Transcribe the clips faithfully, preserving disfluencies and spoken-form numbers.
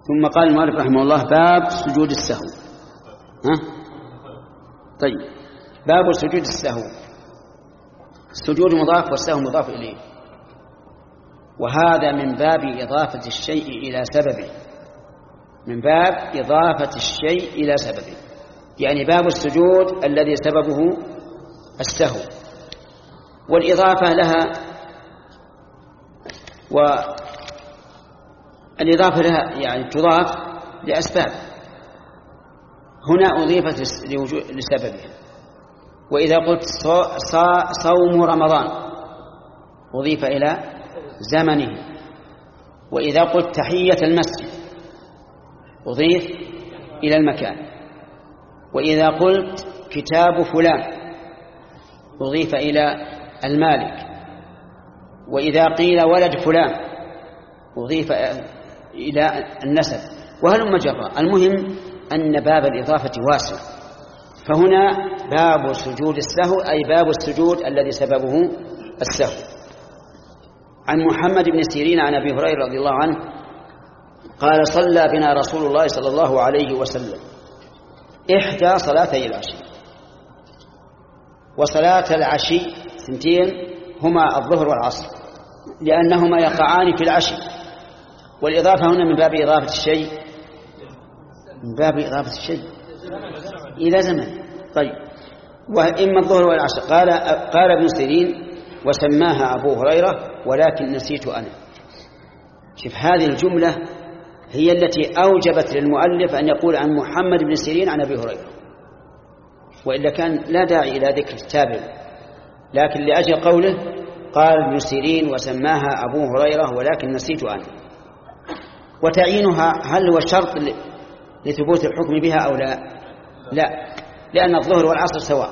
ثم قال المؤلف رحمه الله باب سجود السهو. ها؟ طيب، باب سجود السهو. السجود مضاف والسهو مضاف إليه، وهذا من باب إضافة الشيء إلى سببه، من باب إضافة الشيء إلى سببه، يعني باب السجود الذي سببه السهو، والإضافة لها والإضافة لها يعني تضاف لأسباب، هنا أضيفت لسببها. وإذا قلت صوم رمضان أضيف إلى زمنه، وإذا قلت تحية المسجد أضيف إلى المكان، وإذا قلت كتاب فلان أضيف إلى المالك، وإذا قيل ولد فلان أضيف إلى النسب، وهل مجرى. المهم أن باب الإضافة واسع، فهنا باب سجود السهو أي باب السجود الذي سببه السهو. عن محمد بن سيرين عن أبي هريرة رضي الله عنه قال صلى بنا رسول الله صلى الله عليه وسلم إحدى صلاتي العشي، وصلاة العشي سنتين هما الظهر والعصر لأنهما يقعان في العشي، والإضافة هنا من باب إضافة الشيء من باب إضافة الشيء إلى زمن. طيب، وإما الظهر والعصر. قال قال ابن سيرين وسماها أبو هريرة ولكن نسيت أنا. شوف، هذه الجملة هي التي أوجبت للمؤلف أن يقول عن محمد بن سيرين عن أبي هريرة، وإلا كان لا داعي إلى ذكر التابع، لكن لأجل قوله قال ابن سيرين وسماها أبو هريرة ولكن نسيت أنا. وتعيينها هل هو شرط لثبوت الحكم بها أو لا؟ لا، لأن الظهر والعصر سواء.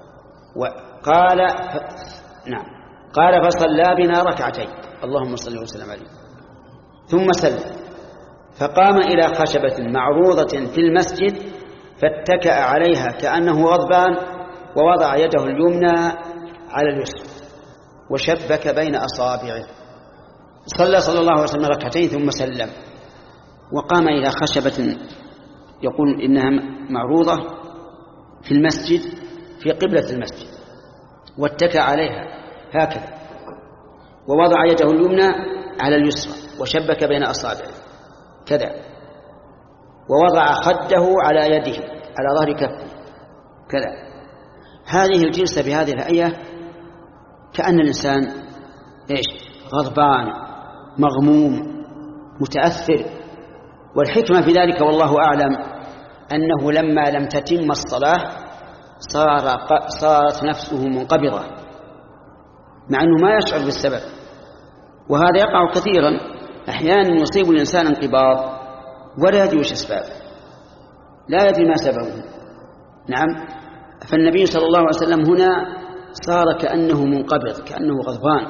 وقال ف... نعم قال فصلى بنا ركعتين اللهم صل وسلم عليه ثم سلم، فقام إلى خشبة معروضة في المسجد فاتكأ عليها كأنه غضبان، ووضع يده اليمنى على اليسرى وشبك بين أصابعه. صلى صلى الله عليه وسلم ركعتين ثم سلم، وقام إلى خشبة يقول إنها معروضة في المسجد في قبلة المسجد، واتكأ عليها هكذا، ووضع يده اليمنى على اليسرى وشبك بين أصابعه كذا، ووضع خده على يده على ظهر كفه كذا. هذه الجلسة بهذه الهيئة كأن الإنسان إيش؟ غضبان مغموم متأثر. والحكمة في ذلك والله أعلم أنه لما لم تتم الصلاة صار صارت نفسه منقبضة، مع أنه ما يشعر بالسبب، وهذا يقع كثيرا. أحيانا يصيب الإنسان انقباض ولا يدري وش أسبابه، لا يدري ما سببه. نعم، فالنبي صلى الله عليه وسلم هنا صار كأنه منقبض كأنه غضبان،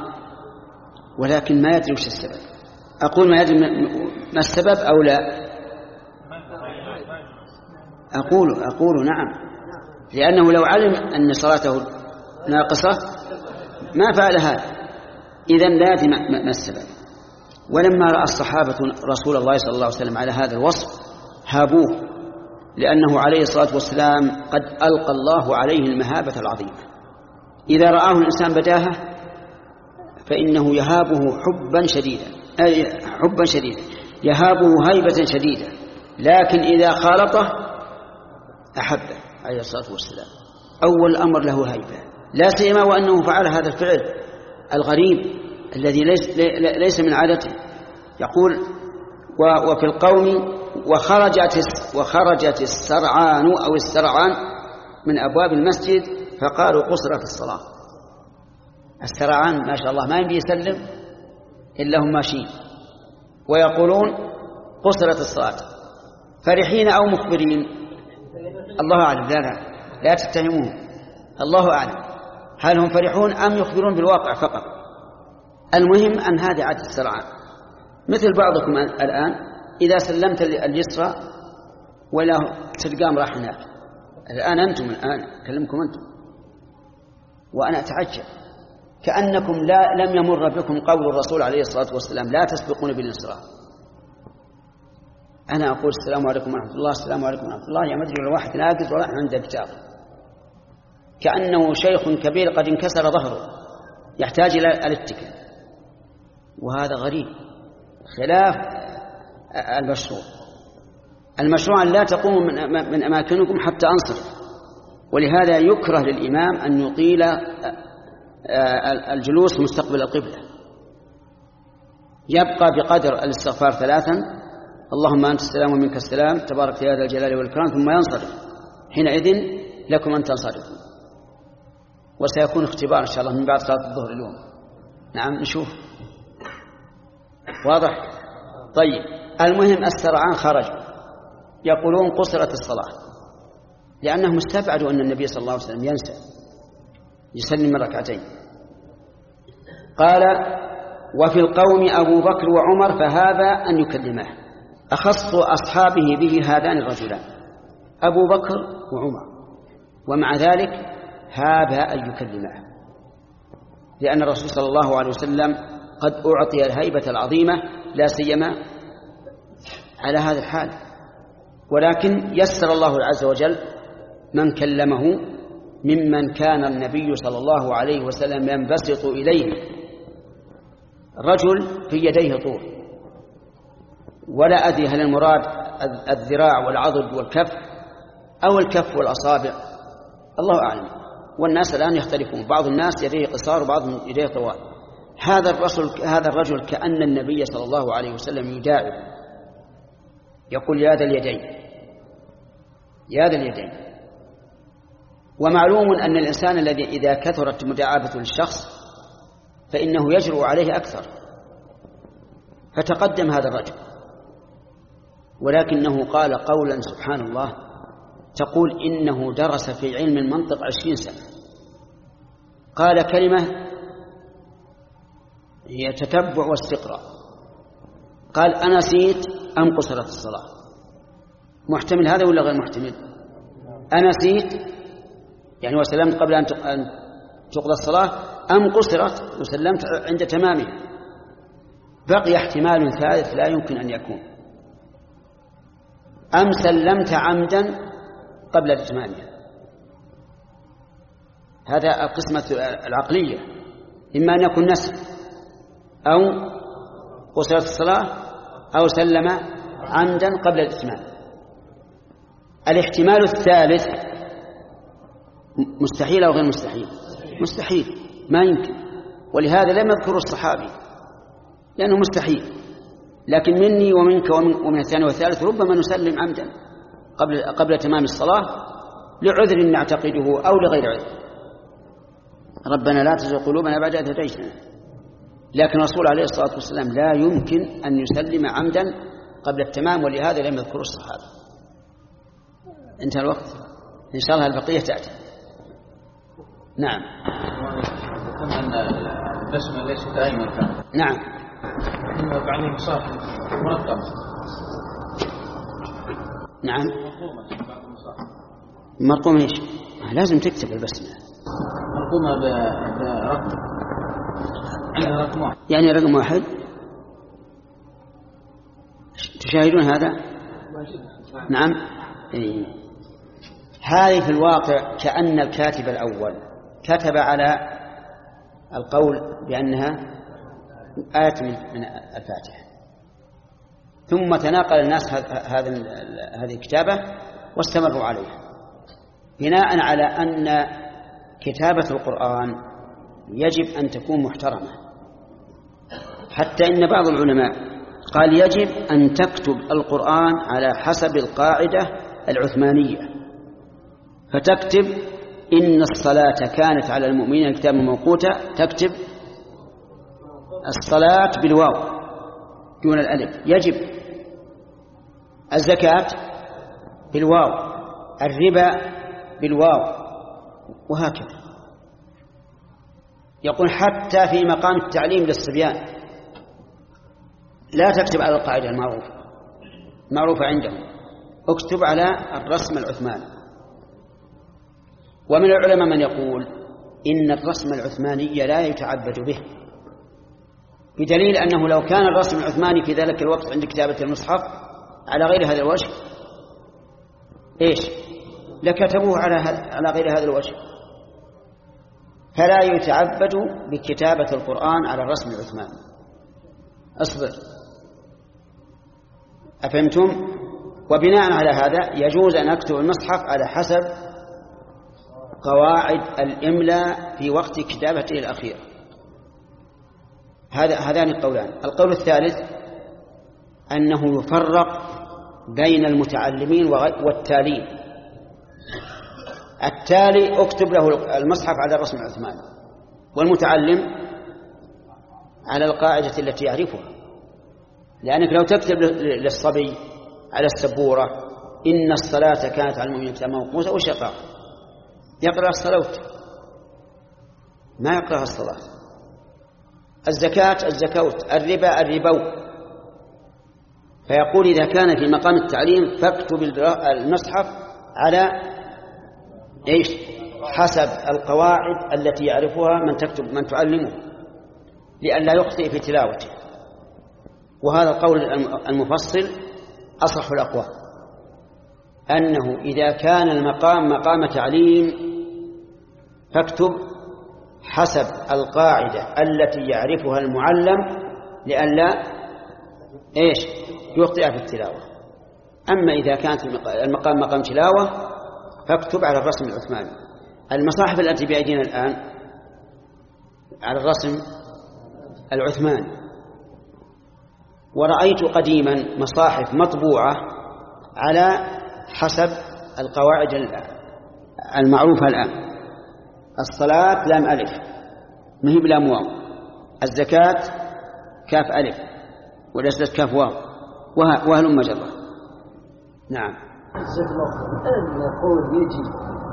ولكن ما يدري وش السبب. أقول ما يدري ما السبب أو لا؟ أقول أقول نعم، لأنه لو علم أن صلاته ناقصة ما فعل هذا، إذن لا يدري ما السبب. ولما رأى الصحابة رسول الله صلى الله عليه وسلم على هذا الوصف هابوه، لأنه عليه الصلاة والسلام قد ألقى الله عليه المهابة العظيمة. إذا رآه الإنسان بداهة فإنه يهابه حبا شديدا أي حبا شديدا يهابه هيبة شديدة، لكن إذا خالطه أحبه عليه الصلاة والسلام. أول أمر له هيبة، لا سيما وأنه فعل هذا الفعل الغريب الذي ليس, ليس من عادته. يقول وفي القوم وخرجت, وخرجت السرعان أو السرعان من أبواب المسجد فقالوا قصرت الصلاة. السرعان ما شاء الله ما ينبي يسلم إلا هم ماشيين، ويقولون قصرت الصلاة فرحين أو مخبرين، الله أعلم. لا لا لا تتهموهم، الله أعلم هل هم فرحون أم يخبرون بالواقع فقط. المهم أن هذه عادة السرعان، مثل بعضكم الآن إذا سلمت اليسرى ولا تلقام راح هناك. الآن أنتم الآن أكلمكم أنتم وأنا أتعجب كأنكم لا لم يمر بكم قول الرسول عليه الصلاة والسلام لا تسبقون باليسرى. أنا أقول السلام عليكم ورحمة الله السلام عليكم ورحمة الله يا مدري ولا واحد ناقص ولا عنده كتاب، كأنه شيخ كبير قد انكسر ظهره يحتاج إلى الاتكاء، وهذا غريب خلاف المشروع. المشروع أن لا تقوموا من أماكنكم حتى أنصرف، ولهذا يكره للإمام أن يطيل الجلوس مستقبل القبلة، يبقى بقدر الاستغفار ثلاثا اللهم أنت السلام ومنك السلام تبارك يا ذا الجلال والإكرام، ثم ينصرف، حينئذ لكم أن تنصرفوا. وسيكون اختبار إن شاء الله من بعد صلاة الظهر اليوم. نعم نشوف واضح. طيب المهم السرعان خرجوا يقولون قصرت الصلاة، لأنهم استبعدوا أن النبي صلى الله عليه وسلم ينسى يسلم من ركعتين. قال وفي القوم أبو بكر وعمر فهذا أن يكلمه، أخص أصحابه به هذان الرجلان أبو بكر وعمر، ومع ذلك هذا أن يكلمه، لأن الرسول صلى الله عليه وسلم قد أعطي الهيبة العظيمة لا سيما على هذا الحال، ولكن يسر الله عز وجل من كلمه ممن كان النبي صلى الله عليه وسلم ينبسط إليه رجل في يديه طول، ولا أدري هل المراد الذراع والعضد والكف أو الكف والأصابع، الله أعلم. والناس الآن يختلفون، بعض الناس يديه قصار وبعضهم يديه طوال. هذا الرجل هذا الرجل كأن النبي صلى الله عليه وسلم يداعب يقول يا ذا اليدين يا ذا اليدين. ومعلوم أن الإنسان الذي إذا كثرت مداعبته للشخص فإنه يجرؤ عليه أكثر، فتقدم هذا الرجل، ولكنه قال قولا سبحان الله تقول إنه درس في علم المنطق عشرين سنة. قال كلمة هي تتبع واستقراء، قال أنا نسيت أم قصرت الصلاة؟ محتمل هذا ولا غير محتمل؟ أنا نسيت يعني وسلمت قبل أن تقضى الصلاة أم قصرت وسلمت عند تمامها؟ بقي احتمال ثالث لا يمكن أن يكون، أم سلمت عمدا قبل إتمامها. هذا القسمة العقلية، إما أن يكون نسي أو قصرت الصلاة أو سلم عمدا قبل الإتمام. الاحتمال الثالث مستحيل أو غير مستحيل؟ مستحيل، ما يمكن، ولهذا لم يذكر الصحابي لأنه مستحيل. لكن مني ومنك ومن الثاني والثالث ربما نسلم عمدا قبل قبل تمام الصلاة لعذر نعتقده أو لغير عذر. ربنا لا تزغ قلوبنا بعد إذ هديتنا. لكن الرسول عليه الصلاة والسلام لا يمكن أن يسلم عمدا قبل التمام، ولهذا لم يذكر الصحابة. انتهى الوقت، إن شاء الله البقية تأتي. نعم. أن البسمة ليست دائما كان. نعم. إنه بعدين مصاحب مرقم. نعم. مرقوم إيش؟ لازم تكتب البسمة. مرقومة برقم. عندها رقم واحد. يعني رقم واحد. تشاهدون هذا؟ نعم. إيه. هذه في الواقع كأن الكاتب الأول كتب على القول بأنها آية من الفاتحة، ثم تناقل الناس هذه هذه الكتابة واستمروا عليها، بناء على أن كتابة القرآن يجب أن تكون محترمة، حتى إن بعض العلماء قال يجب أن تكتب القرآن على حسب القاعدة العثمانية، فتكتب إن الصلاة كانت على المؤمنين كتابا موقوتا، تكتب الصلاة بالواو دون الألف، يجب الزكاة بالواو، الربا بالواو، وهكذا. يقول حتى في مقام التعليم للصبيان لا تكتب على القاعدة المعروفة معروفة عندهم، اكتب على الرسم العثماني. ومن العلماء من يقول إن الرسم العثماني لا يتعبد به، بدليل أنه لو كان الرسم العثماني في ذلك الوقت عند كتابة المصحف على غير هذا الوجه إيش لكتبوه على على غير هذا الوجه. فلا يتعبد بكتابة القرآن على الرسم العثماني. أصبر، أفهمتم؟ وبناء على هذا يجوز أن أكتب المصحف على حسب قواعد الإملاء في وقت كتابته الأخيرة. هذا هذان القولان. القول الثالث أنه يفرق بين المتعلمين والتالين. التالي اكتب له المصحف على الرسم العثماني، والمتعلم على القاعدة التي يعرفها. لأنك لو تكتب للصبي على السبورة إن الصلاة كانت على المؤمنين كتابا موقوتا وش يقرأ؟ يقرأ الصلاة، ما يقرأ الصلاة. الزكاة الزكوت، الربا الربو. فيقول إذا كان في مقام التعليم فاكتب المصحف على إيش حسب القواعد التي يعرفها من تكتب من تعلمه، لئلا يخطئ في تلاوته. وهذا القول المفصل أصح الأقوال، أنه إذا كان المقام مقام تعليم فاكتب حسب القاعدة التي يعرفها المعلم لئلا إيش يخطئ في التلاوة. أما إذا كانت المقام مقام تلاوة فاكتب على الرسم العثماني. المصاحف التي بأيدينا الآن على الرسم العثماني، ورأيت قديما مصاحف مطبوعة على حسب القواعد المعروفة الآن. الصلاة لام ألف مهب لام واو، الزكاة كاف ألف، والأسدس كاف واو، وهلم مجرة. نعم. الآن يقول يجب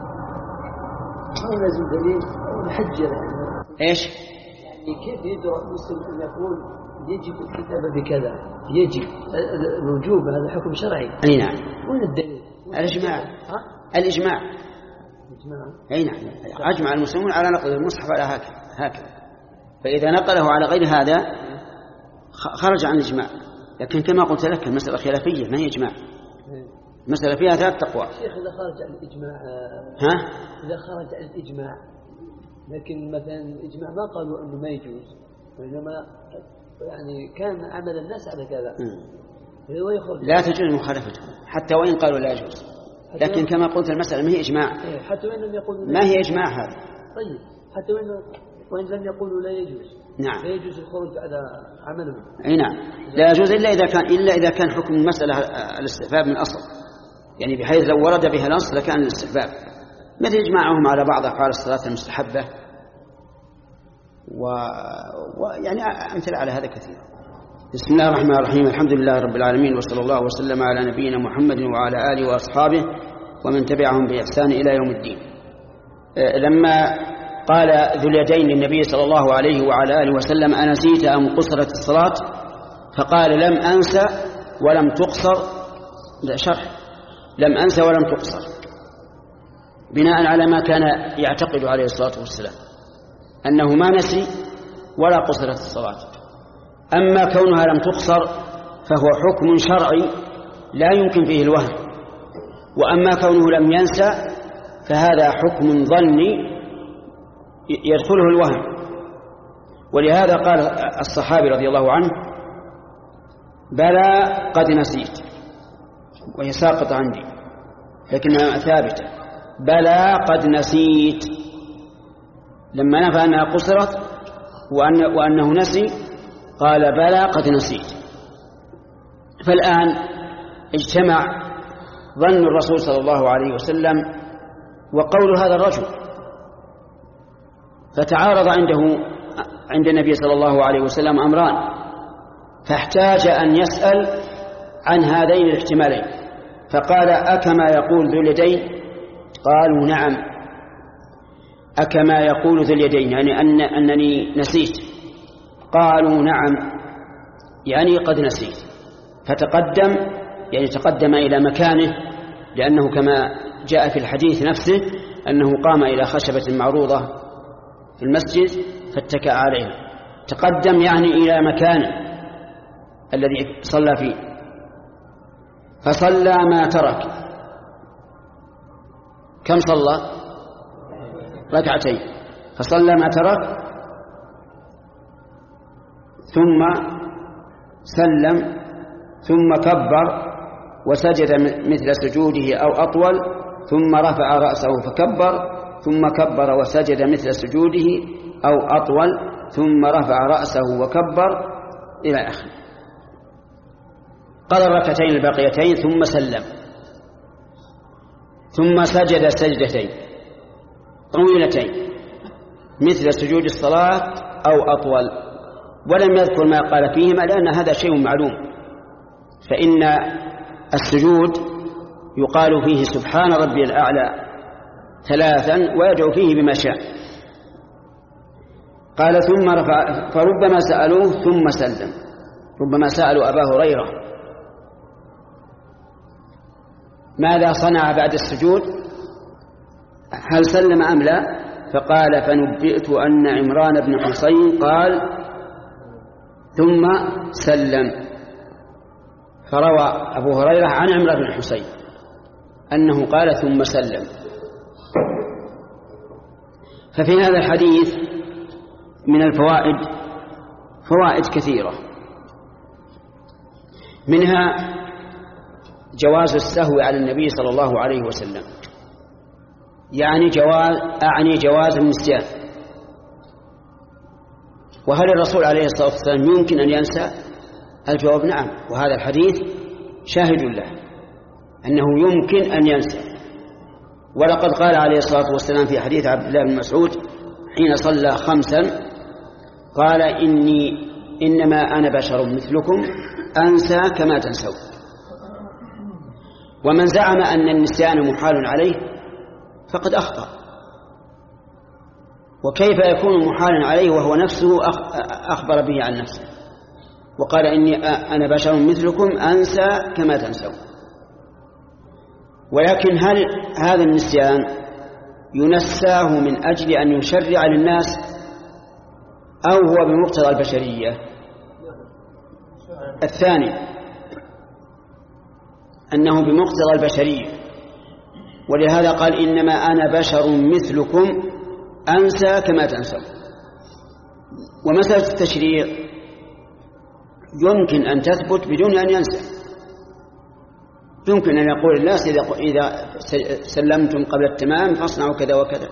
ما لازم دليل محجر إيش؟ يعني كيف يدرى المسلم أن يقول يجب الكتابة بكذا؟ يجب الوجوب، هذا حكم شرعي. أي نعم. وين الدليل؟ الإجماع. الإجماع. أي نعم. أجمع المسلمون على نقل المصحف على هكذا هكذا. فإذا نقله على غير هذا خرج عن الإجماع. لكن كما قلت لك المسألة خلافية ما هي إجماع، مسألة فيها ثلاث تقوى. شيخ إذا خرج عن الإجماع ها؟ إذا خرج عن الإجماع، لكن مثلا الإجماع ما قالوا أنه ما يجوز، وإنما يعني كان عمل الناس على كذا. لا تجوز مخالفتهم حتى وإن قالوا لا يجوز. لكن كما قلت المسألة ما هي إجماع، حتى وإن لم يقولوا ما هي إجماع هذا. طيب حتى وإن وإن لم يقولوا لا يجوز. نعم. لا يجوز الخروج على عملهم. أي نعم. لا يجوز إلا إذا كان إلا إذا كان حكم المسألة الاستحباب من أصل، يعني بحيث لو ورد بها نص لكان الاستحباب، مثل إجماعهم على بعض أحوال الصلاة المستحبة ويعني و... أمثل على هذا كثير. بسم الله الرحمن الرحيم. الحمد لله رب العالمين، وصلى الله وسلم على نبينا محمد وعلى آله وأصحابه ومن تبعهم بإحسان إلى يوم الدين. لما قال ذو اليدين للنبي صلى الله عليه وعلى آله وسلم أنسيت أم قصرت الصلاة؟ فقال لم أنسى ولم تقصر. شرح لم أنسى ولم تقصر بناء على ما كان يعتقد عليه الصلاة والسلام أنه ما نسي ولا قصرت الصلاة. أما كونها لم تقصر فهو حكم شرعي لا يمكن فيه الوهم، وأما كونه لم ينسى فهذا حكم ظني يدخله الوهم. ولهذا قال الصحابي رضي الله عنه بلى قد نسيت، وهي ساقطة عندي لكنها ثابتة. بلى قد نسيت لما نفى أنها قصرت وأن وأنه نسي قال بلى قد نسيت. فالآن اجتمع ظن الرسول صلى الله عليه وسلم وقول هذا الرجل، فتعارض عنده عند النبي صلى الله عليه وسلم أمران، فاحتاج أن يسأل عن هذين الاحتمالين. فقال أكما يقول ذو اليدين؟ قالوا نعم. أكما يقول ذو اليدين يعني أن أنني نسيت؟ قالوا نعم يعني قد نسيت. فتقدم يعني تقدم إلى مكانه، لأنه كما جاء في الحديث نفسه أنه قام إلى خشبة معروضة في المسجد فاتكأ عليها. تقدم يعني إلى مكانه الذي صلى فيه. فصلى ما ترك. كم صلى؟ ركعتين. فصلى ما ترك ثم سلم ثم كبر وسجد مثل سجوده أو أطول ثم رفع رأسه فكبر ثم كبر وسجد مثل سجوده أو أطول ثم رفع رأسه وكبر إلى آخره. قضى الركعتين الباقيتين ثم سلم ثم سجد سجدتين طويلتين مثل سجود الصلاة أو أطول، ولم يذكر ما قال فيهما لأن هذا شيء معلوم. فإن السجود يقال فيه سبحان ربي الأعلى ثلاثا ويدعو فيه بما شاء. قال ثم رفع، فربما سألوه ثم سلم، ربما سألوا أبا هريرة ماذا صنع بعد السجود، هل سلم أم لا؟ فقال فنبئت أن عمران بن حسين قال ثم سلم. فروى أبو هريرة عن عمران بن حسين أنه قال ثم سلم. ففي هذا الحديث من الفوائد فوائد كثيرة، منها جواز السهو على النبي صلى الله عليه وسلم، يعني جواز أعني جواز النسيان. وهل الرسول عليه الصلاة والسلام يمكن أن ينسى؟ الجواب نعم، وهذا الحديث شاهد له أنه يمكن أن ينسى. ولقد قال عليه الصلاة والسلام في حديث عبد الله بن مسعود حين صلى خمسا قال إني إنما أنا بشر مثلكم أنسى كما تنسون. ومن زعم أن النسيان محال عليه فقد أخطأ. وكيف يكون محالا عليه وهو نفسه أخبر به عن نفسه وقال إني أنا بشر مثلكم أنسى كما تنسون. ولكن هل هذا النسيان ينساه من أجل أن يشرع للناس أو هو بمقتضى البشرية؟ الثاني أنه بمقتضى البشرية، ولهذا قال إنما أنا بشر مثلكم أنسى كما تنسون. ومسألة التشريع يمكن أن تثبت بدون أن ينسى. يمكن أن يقول الناس إذا سلمتم قبل التمام فاصنعوا كذا وكذا.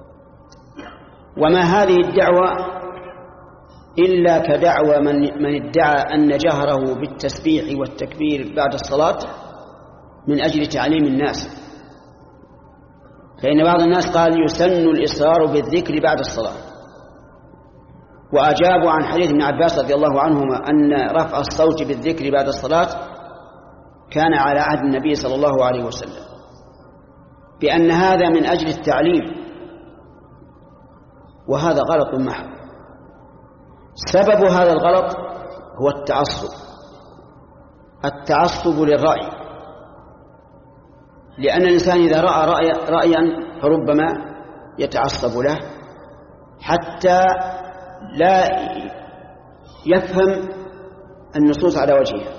وما هذه الدعوة إلا كدعوة من, من ادعى أن جهره بالتسبيح والتكبير بعد الصلاة من أجل تعليم الناس. فإن بعض الناس قال يسن الإصرار بالذكر بعد الصلاة، وأجابوا عن حديث ابن عباس رضي الله عنهما أن رفع الصوت بالذكر بعد الصلاة كان على عهد النبي صلى الله عليه وسلم، بأن هذا من أجل التعليم، وهذا غلط محض. سبب هذا الغلط هو التعصب التعصب للرأي، لأن الإنسان إذا رأى رأي رأيا فربما يتعصب له حتى لا يفهم النصوص على وجهها.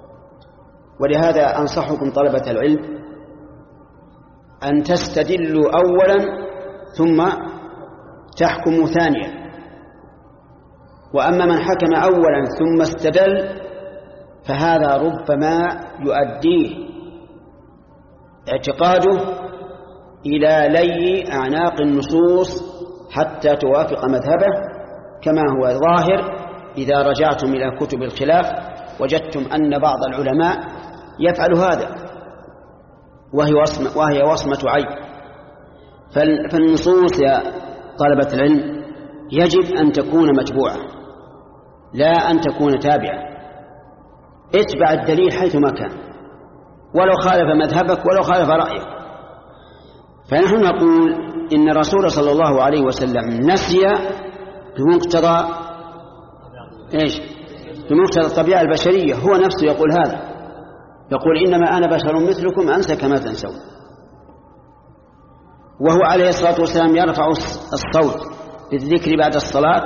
ولهذا أنصحكم طلبة العلم أن تستدلوا أولا ثم تحكموا ثانيا. وأما من حكم أولا ثم استدل فهذا ربما يؤديه اعتقاده إلى لي أعناق النصوص حتى توافق مذهبه، كما هو ظاهر إذا رجعتم إلى كتب الخلاف وجدتم أن بعض العلماء يفعل هذا، وهي وصمة, وهي وصمة عيب. فالنصوص يا طلبة العلم يجب أن تكون متبوعة لا أن تكون تابعة. اتبع الدليل حيثما كان ولو خالف مذهبك ولو خالف رأيك. فنحن نقول إن الرسول صلى الله عليه وسلم نسي بمقتضى إيش؟ بمقتضى الطبيعة البشرية، هو نفسه يقول هذا، يقول إنما أنا بشر مثلكم أنسى كما تنسون. وهو عليه الصلاة والسلام يرفع الصوت بالذكر بعد الصلاة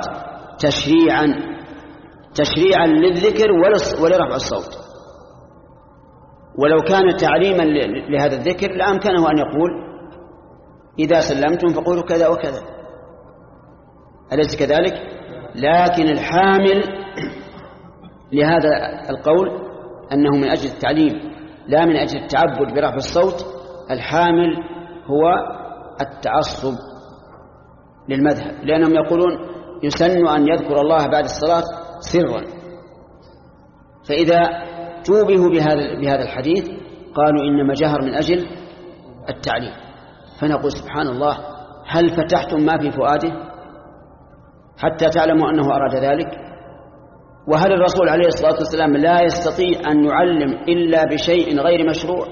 تشريعا تشريعا للذكر ولرفع الصوت. ولو كان تعليما لهذا الذكر لأمكنه أن يقول إذا سلمتم فقولوا كذا وكذا، أليس كذلك؟ لكن الحامل لهذا القول أنه من أجل التعليم لا من أجل التعبد برفع الصوت، الحامل هو التعصب للمذهب، لأنهم يقولون يسن أن يذكر الله بعد الصلاة سرا، فإذا توبهوا بهذا بهذا الحديث قالوا إنما جهر من أجل التعليم. فنقول سبحان الله، هل فتحتم ما في فؤاده حتى تعلموا أنه أراد ذلك؟ وهل الرسول عليه الصلاة والسلام لا يستطيع أن يعلم إلا بشيء غير مشروع؟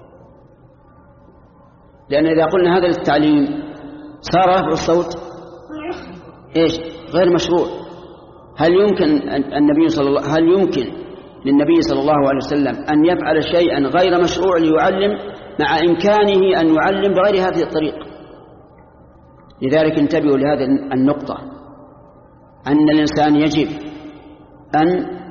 لأن إذا قلنا هذا للتعليم صار رفع الصوت إيش؟ غير مشروع. هل يمكن النبي صلى الله هل يمكن للنبي صلى الله عليه وسلم أن يفعل شيئا غير مشروع ليعلم مع إمكانه أن يعلم بغير هذه الطريقة؟ لذلك انتبهوا لهذه النقطة، أن الإنسان يجب أن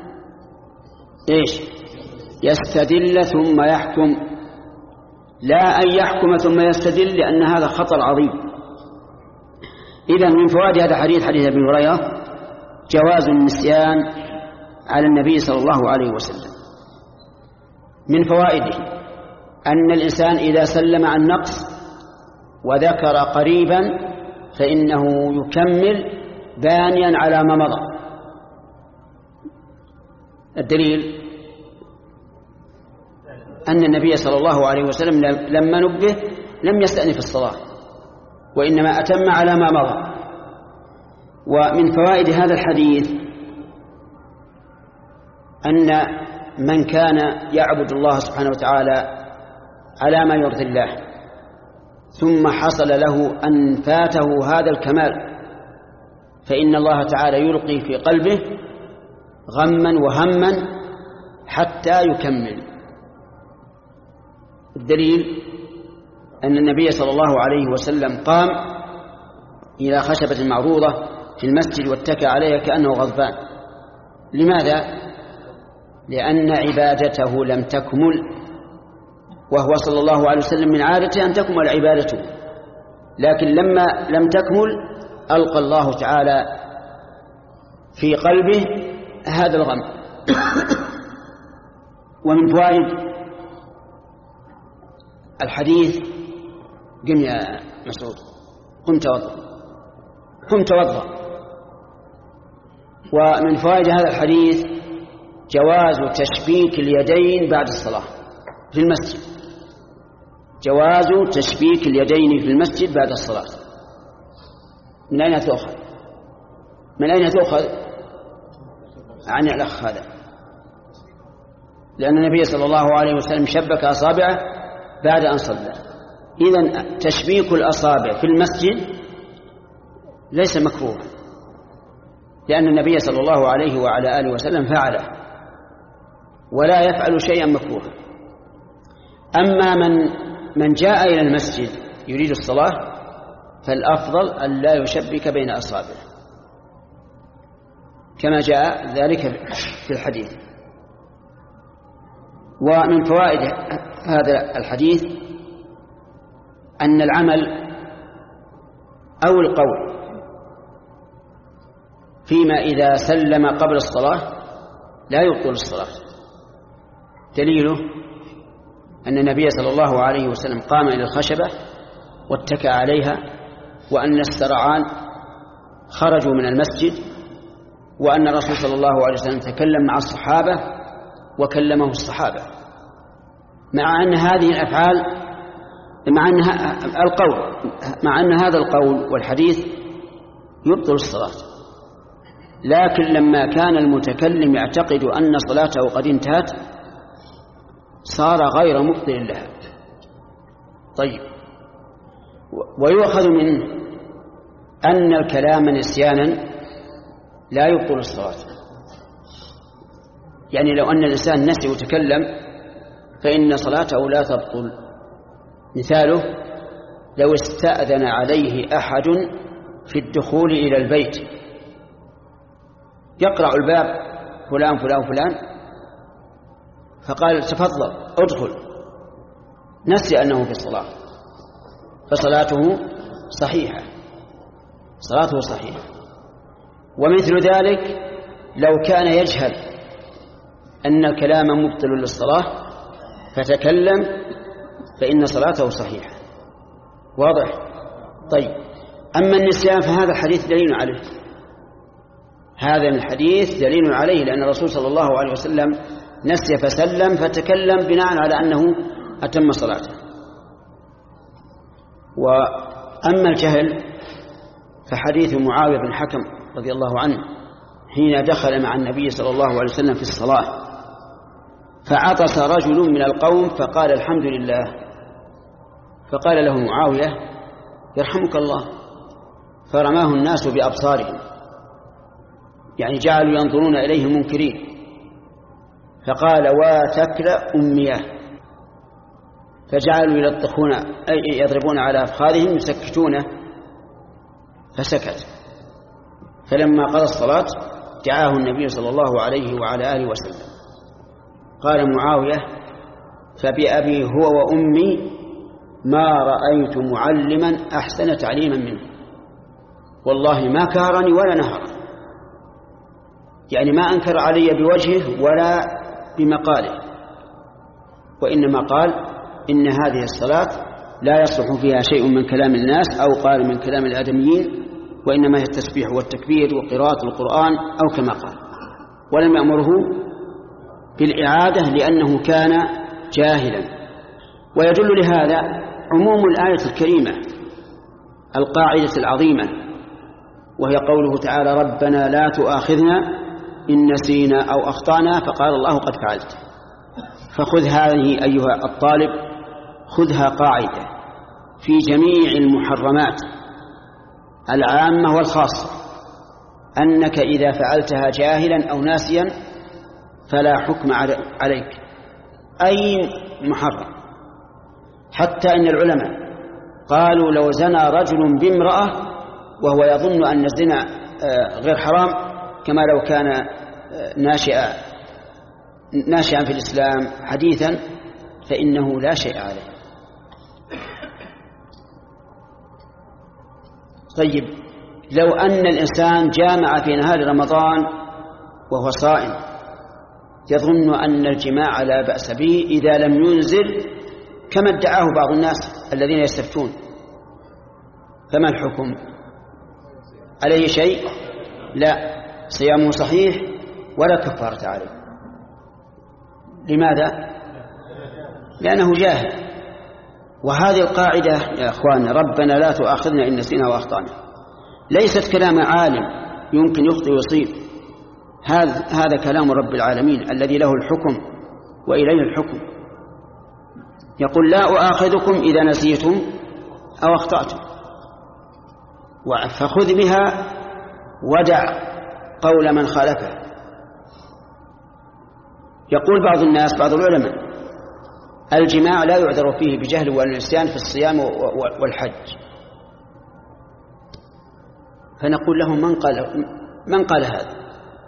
إيش؟ يستدل ثم يحكم، لا أن يحكم ثم يستدل، لأن هذا خطر عظيم. إذن من فوائد هذا الحديث، حديث أبي هريرة، جواز النسيان على النبي صلى الله عليه وسلم. من فوائده أن الإنسان إذا سلم عن نقص وذكر قريبا فإنه يكمل بانيا على ما مضى. الدليل أن النبي صلى الله عليه وسلم لما نبه لم يستأنف الصلاة، وإنما أتم على ما مضى. ومن فوائد هذا الحديث أن من كان يعبد الله سبحانه وتعالى على ما يرضي الله ثم حصل له أن فاته هذا الكمال، فإن الله تعالى يلقي في قلبه غما وهما حتى يكمل. الدليل أن النبي صلى الله عليه وسلم قام إلى خشبة معروضة في المسجد واتكى عليها كأنه غضبان. لماذا؟ لأن عبادته لم تكمل، وهو صلى الله عليه وسلم من عادته أن تكمل عبادته، لكن لما لم تكمل ألقى الله تعالى في قلبه هذا الغم. ومن فوائد الحديث، قم يا مسعود، قم توضأ، قم توضأ. ومن فوائد هذا الحديث جواز تشبيك اليدين بعد الصلاة في المسجد، جواز تشبيك اليدين في المسجد بعد الصلاة. من أين تؤخذ؟ من أين تؤخذ؟ عن الأخ هذا، لأن النبي صلى الله عليه وسلم شبك أصابعه بعد أن صلى. إذن تشبيك الأصابع في المسجد ليس مكروه، لأن النبي صلى الله عليه وعلى آله وسلم فعله ولا يفعل شيئا مكروها. أما من من جاء إلى المسجد يريد الصلاة فالأفضل أن لا يشبك بين أصابعه كما جاء ذلك في الحديث. ومن فوائد هذا الحديث أن العمل أو القول فيما إذا سلم قبل الصلاة لا يبطل الصلاة. دليله أن النبي صلى الله عليه وسلم قام إلى الخشبة واتكى عليها، وأن السرعان خرجوا من المسجد، وأن الرسول صلى الله عليه وسلم تكلم مع الصحابة وكلمه الصحابة، مع أن هذه الأفعال مع أن القول مع أن هذا القول والحديث يبطل الصلاة، لكن لما كان المتكلم يعتقد أن صلاته قد انتهت صار غير مبطل لها. طيب، ويؤخذ منه أن الكلام نسيانا لا يبطل الصلاة. يعني لو أن الإنسان نسي وتكلم فإن صلاته لا تبطل. مثاله لو استأذن عليه أحد في الدخول إلى البيت، يقرع الباب فلان فلان فلان، فقال تفضل ادخل، نسي أنه في الصلاة، فصلاته صحيحة، صلاته صحيحة. ومثل ذلك لو كان يجهل أن الكلام مبطل للصلاة فتكلم فإن صلاته صحيحة. واضح؟ طيب، أما النسيان فهذا الحديث دليل عليه، هذا الحديث دليل عليه، لأن الرسول صلى الله عليه وسلم نسي فسلم فتكلم بناء على أنه أتم صلاته. وأما الجهل فحديث معاوية بن حكم رضي الله عنه حين دخل مع النبي صلى الله عليه وسلم في الصلاة فعطس رجل من القوم فقال الحمد لله، فقال له معاوية يرحمك الله، فرماه الناس بأبصارهم، يعني جعلوا ينظرون إليه منكرين، فقال واتكل أمياه، فجعلوا يلطخون أي يضربون على أفخاذهم يسكتونه، فسكت. فلما قضى الصلاة دعاه النبي صلى الله عليه وعلى آله وسلم. قال معاوية فبأبي هو وأمي ما رأيت معلما أحسن تعليما منه، والله ما كهرني ولا نهرني، يعني ما أنكر علي بوجهه ولا بمقاله، وإنما قال إن هذه الصلاة لا يصلح فيها شيء من كلام الناس أو قال من كلام الآدميين، وإنما هي التسبيح والتكبير وقراءة القرآن أو كما قال، ولم يأمره بالإعادة لأنه كان جاهلا. ويدل لهذا عموم الآية الكريمة القاعدة العظيمة، وهي قوله تعالى ربنا لا تؤاخذنا إن نسينا أو أخطأنا، فقال الله قد فعلت. فخذ هذه أيها الطالب، خذها قاعدة في جميع المحرمات العامة والخاصة، أنك إذا فعلتها جاهلا أو ناسيا فلا حكم عليك أي محرم. حتى إن العلماء قالوا لو زنى رجل بامرأة وهو يظن أن الزنا غير حرام، كما لو كان ناشئا ناشئا في الإسلام حديثا، فإنه لا شيء عليه. طيب، لو أن الإنسان جامع في نهار رمضان وهو صائم يظن أن الجماع لا بأس به إذا لم ينزل كما ادعاه بعض الناس الذين يستفتون، فما الحكم؟ عليه شيء؟ لا، صيامه صحيح ولا كفارة عليه. لماذا؟ لأنه جاهل. وهذه القاعدة يا أخوان ربنا لا تؤاخذنا إن نسينا وأخطأنا ليست كلام عالم يمكن يخطئ ويصيب، هذا هذا كلام رب العالمين الذي له الحكم وإليه الحكم. يقول لا أؤاخذكم إذا نسيتم أو أخطأتم، فخذ بها ودع قول من خالفه. يقول بعض الناس بعض العلماء الجماع لا يعذر فيه بجهل والنسيان في الصيام والحج، فنقول لهم من قال من قال هذا؟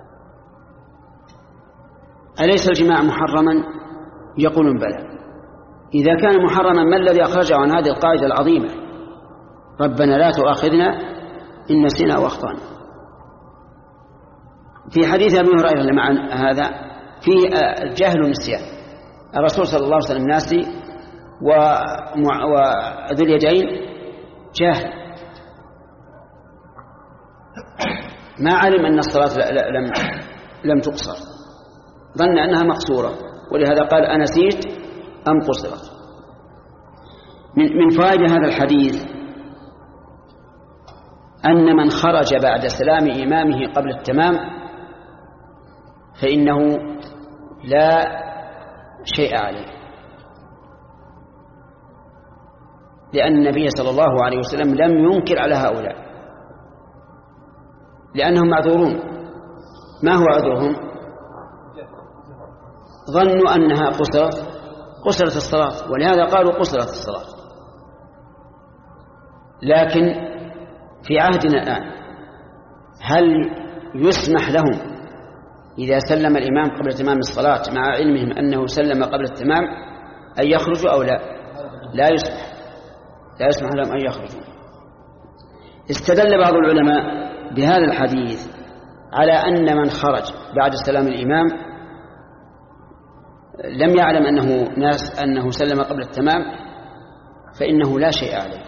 أليس الجماع محرما؟ يقولون بلى. إذا كان محرما ما الذي أخرجه عن هذه القاعدة العظيمة ربنا لا تؤاخذنا إن نسينا وأخطأنا؟ في حديث أبي هريرة مع هذا في الجهل والنسيان، الرسول صلى الله عليه وسلم ناسي وذو اليدين جاهل، ما علم أن الصلاة لم لم تقصر، ظن أنها مقصورة، ولهذا قال أنسيت أم قصرت. من من فائدة هذا الحديث أن من خرج بعد سلام إمامه قبل التمام فإنه لا شيء عليه، لأن النبي صلى الله عليه وسلم لم ينكر على هؤلاء لأنهم معذورون. ما هو عذرهم؟ ظنوا أنها قصرت قصرت الصلاة، ولهذا قالوا قصرت الصلاة. لكن في عهدنا الآن هل يسمح لهم إذا سلم الإمام قبل تمام الصلاة مع علمهم أنه سلم قبل التمام أن يخرجوا أو لا؟ لا يسمح لا يسمح لهم أن يخرجوا. استدل بعض العلماء بهذا الحديث على أن من خرج بعد سلام الإمام لم يعلم أنه ناس أنه سلم قبل التمام فإنه لا شيء عليه،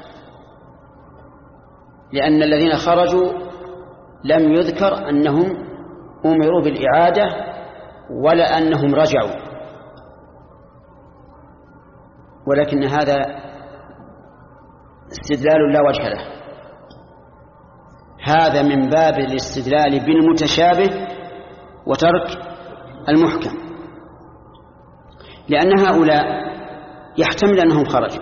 لأن الذين خرجوا لم يذكر أنهم أمروا بالإعادة ولا أنهم رجعوا، ولكن هذا استدلال لا وجه له. هذا من باب الاستدلال بالمتشابه وترك المحكم، لأن هؤلاء يحتمل أنهم خرجوا،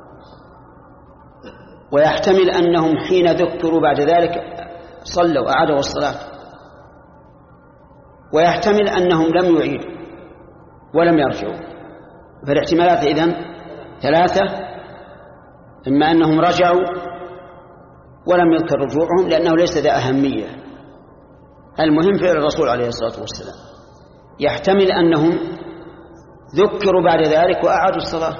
ويحتمل أنهم حين ذكروا بعد ذلك صلوا أعادوا الصلاة، ويحتمل أنهم لم يعيدوا ولم يرجعوا. فالاحتمالات إذن ثلاثة: إما أنهم رجعوا ولم يذكر رجوعهم لأنه ليس ذا أهمية، المهم فعل الرسول عليه الصلاة والسلام. يحتمل أنهم ذكروا بعد ذلك وأعادوا الصلاة،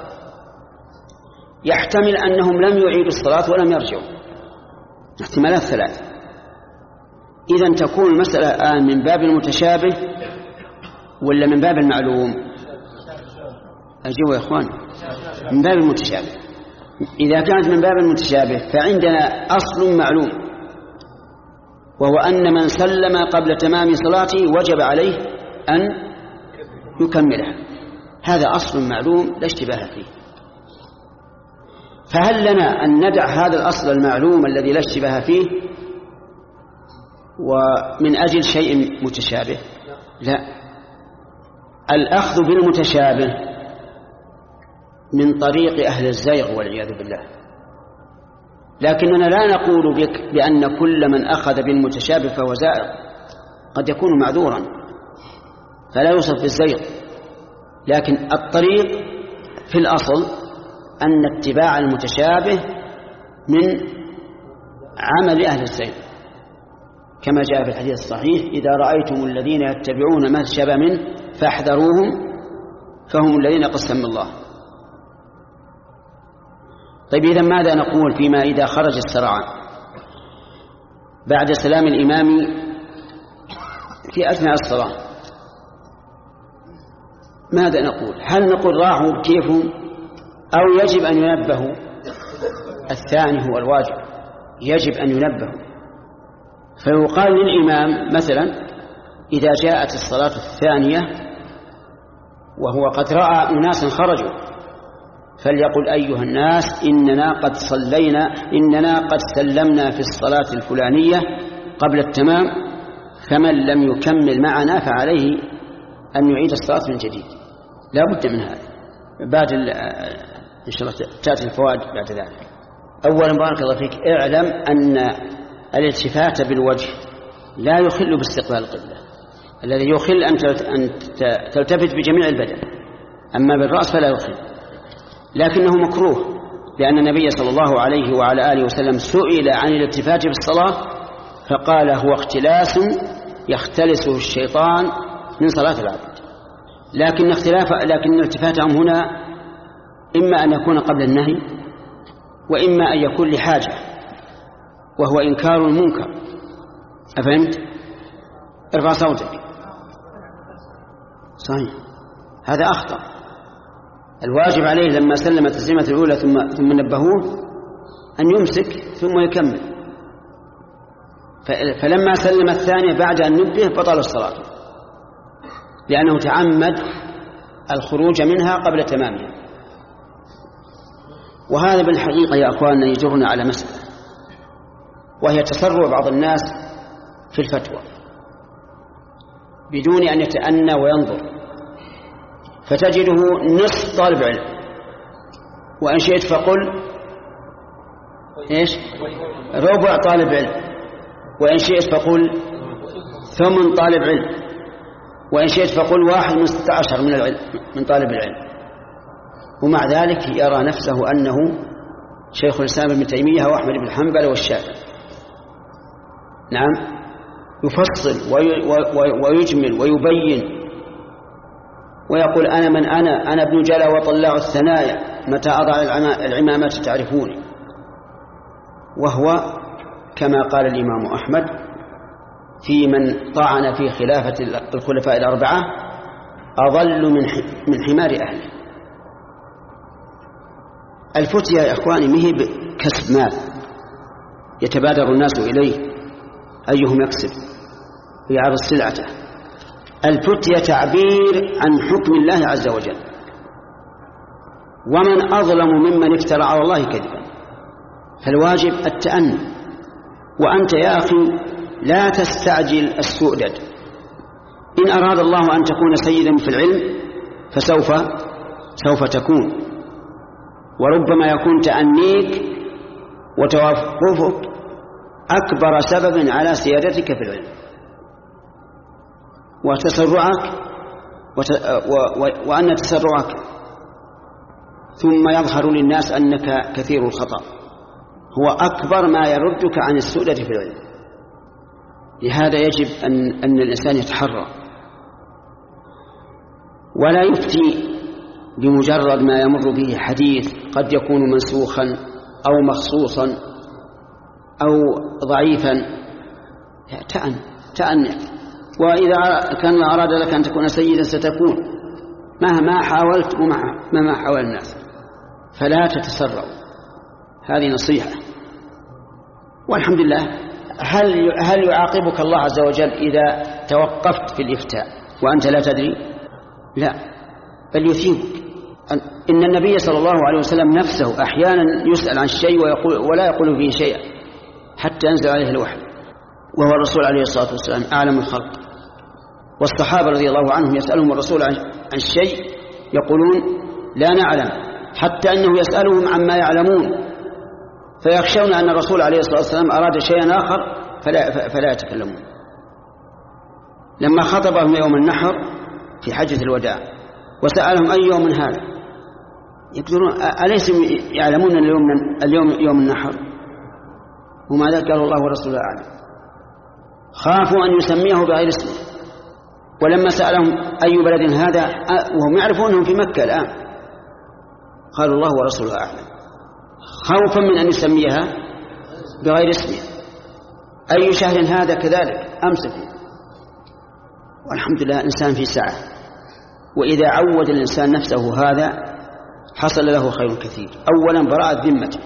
يحتمل أنهم لم يعيدوا الصلاة ولم يرجعوا. احتمالات ثلاثة. إذن تكون المسألة الآن من باب المتشابه ولا من باب المعلوم؟ أجيبوا يا إخوان، من باب المتشابه. إذا كانت من باب المتشابه فعندنا أصل معلوم، وهو أن من سلم قبل تمام صلاته وجب عليه أن يكملها. هذا أصل معلوم لا اشتباه فيه. فهل لنا أن ندع هذا الأصل المعلوم الذي لا اشتباه فيه ومن أجل شيء متشابه؟ لا. الأخذ بالمتشابه من طريق أهل الزيغ والعياذ بالله، لكننا لا نقول بك بأن كل من أخذ بالمتشابه فهو زائغ، قد يكون معذورا فلا يوصف بالزيغ. لكن الطريق في الأصل أن اتباع المتشابه من عمل أهل الزيغ، كما جاء في الحديث الصحيح: إذا رأيتم الذين يتبعون ما تشابه منه فاحذروهم فهم الذين قسم الله. طيب إذن ماذا نقول فيما إذا خرج السرعان بعد سلام الإمام في أثناء الصلاة؟ ماذا نقول؟ هل نقول راحوا كيفهم أو يجب أن ينبهوا؟ الثاني هو الواجب، يجب أن ينبهوا. فيقال للإمام مثلا إذا جاءت الصلاة الثانية وهو قد رأى أناسا خرجوا فليقل: أيها الناس، إننا قد صلينا إننا قد سلمنا في الصلاة الفلانية قبل التمام، فمن لم يكمل معنا فعليه أن يعيد الصلاة من جديد. لا بد من هذا. بعد إن شاء الله تأتي الفوائد بعد ذلك. أولا بارك الله فيك، اعلم أن الالتفات بالوجه لا يخل باستقبال القبلة. الذي يخل أن تلتفت بجميع البدن، أما بالرأس فلا يخل، لكنه مكروه، لأن النبي صلى الله عليه وعلى آله وسلم سئل عن الالتفات بالصلاة فقال: هو اختلاس يختلسه الشيطان من صلاة العبد. لكن اختلاف لكن التفاتهم هنا إما أن يكون قبل النهي وإما أن يكون لحاجة، وهو إنكار المنكر. أفهمت؟ ارفع صوتك. صحيح، هذا أخطأ. الواجب عليه لما سلم التسليمة الأولى ثم ثم نبهوه أن يمسك ثم يكمل، فلما سلم الثانية بعد أن نبه بطل الصلاة، لأنه تعمد الخروج منها قبل تمامها. وهذا بالحقيقة يا أخواننا يجرنا على مسألة، وهي تسرع بعض الناس في الفتوى بدون أن يتأنى وينظر، فتجده نصف طالب علم، وإن شئت فقل إيش ربع طالب علم، وإن شئت فقل ثمن طالب علم، وإن شئت فقل واحد من ستة عشر من العلم من طالب العلم، ومع ذلك يرى نفسه أنه شيخ الإسلام ابن تيمية وأحمد بن حنبل والشافعي. نعم، يفصل ويجمل ويبين ويقول أنا من أنا أنا ابن جلا وطلاع الثنايا متى أضع العمامة تعرفوني، وهو كما قال الإمام أحمد في من طعن في خلافة الخلفاء الأربعة أضل من حمار أهله. الفتية يا إخواني مهي بكسب مال يتبادر الناس إليه أيهم يكسب ويعرض سلعته. الفتية تعبير عن حكم الله عز وجل، ومن أظلم ممن افترى على الله كذبا. فالواجب التأني. وأنت يا أخي لا تستعجل السؤدد، إن أراد الله أن تكون سيدا في العلم فسوف سوف تكون، وربما يكون تأنيك وتوقفك أكبر سبب على سيادتك في العلم، وتسرعك وت... و... و... وأن تسرعك ثم يظهر للناس أنك كثير الخطأ هو أكبر ما يردك عن السؤدد في العلم. لهذا يجب أن, أن الإنسان يتحرى ولا يفتي بمجرد ما يمر به حديث قد يكون منسوخا أو مخصوصا أو ضعيفا. تأن تأن وإذا كان أراد لك أن تكون سيدا ستكون مهما حاولت ومهما حاول الناس، فلا تتسرع. هذه نصيحة. والحمد لله هل هل يعاقبك الله عز وجل إذا توقفت في الإفتاء وأنت لا تدري؟ لا، بل يثيبك. إن النبي صلى الله عليه وسلم نفسه أحيانا يسأل عن الشيء ويقول ولا يقول فيه شيئا حتى ينزل عليه الوحي، وهو الرسول عليه الصلاة والسلام أعلم الخلق. والصحابة رضي الله عنهم يسألهم الرسول عن الشيء يقولون لا نعلم، حتى أنه يسألهم عما يعلمون فيخشون أن الرسول عليه الصلاة والسلام أراد شيئا آخر فلا, فلا يتكلمون. لما خطبهم يوم النحر في حجة الوداع وسألهم أي يوم هذا يقولون أليس يعلمون اليوم, اليوم يوم النحر؟ وماذا قال الله ورسوله أعلم. خافوا أن يسميه بغير اسمه. ولما سألهم أي بلد هذا وهم يعرفونهم في مكة الآن قالوا الله ورسوله أعلم، خوفا من أن يسميها بغير اسمه. أي شهر هذا كذلك أمسك. والحمد لله الإنسان في سعة، وإذا عود الإنسان نفسه هذا حصل له خير كثير. أولا براءة ذمته،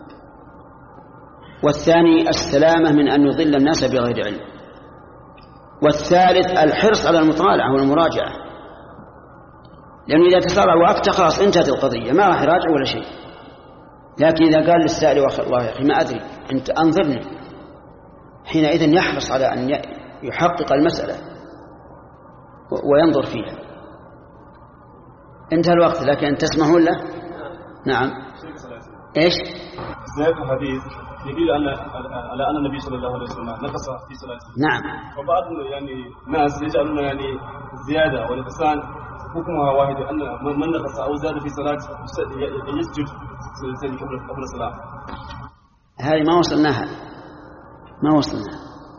والثاني السلامة من أن يضل الناس بغير علم، والثالث الحرص على المطالعة والمراجعة، لأنه إذا تسرع وقفت خلاص انتهت القضية ما راح يراجع ولا شيء. لكن إذا قال للسائل والله يا أخي ما أدري أنت أنظرني، حينئذ يحرص على أن يحقق المسألة وينظر فيها. انتهى الوقت، لكن تسمحون له؟ نعم. إيش؟ زيادة الحديث يدل أن على أن النبي صلى الله عليه وسلم نقص في صلاته. نعم. وبعض يعني ناس يجعلون يعني زيادة والنقصان حكمها واحد، أن من نقص أو زاد في صلاته يسجد قبل الصلاة. هذه ما وصلناها ما وصلنا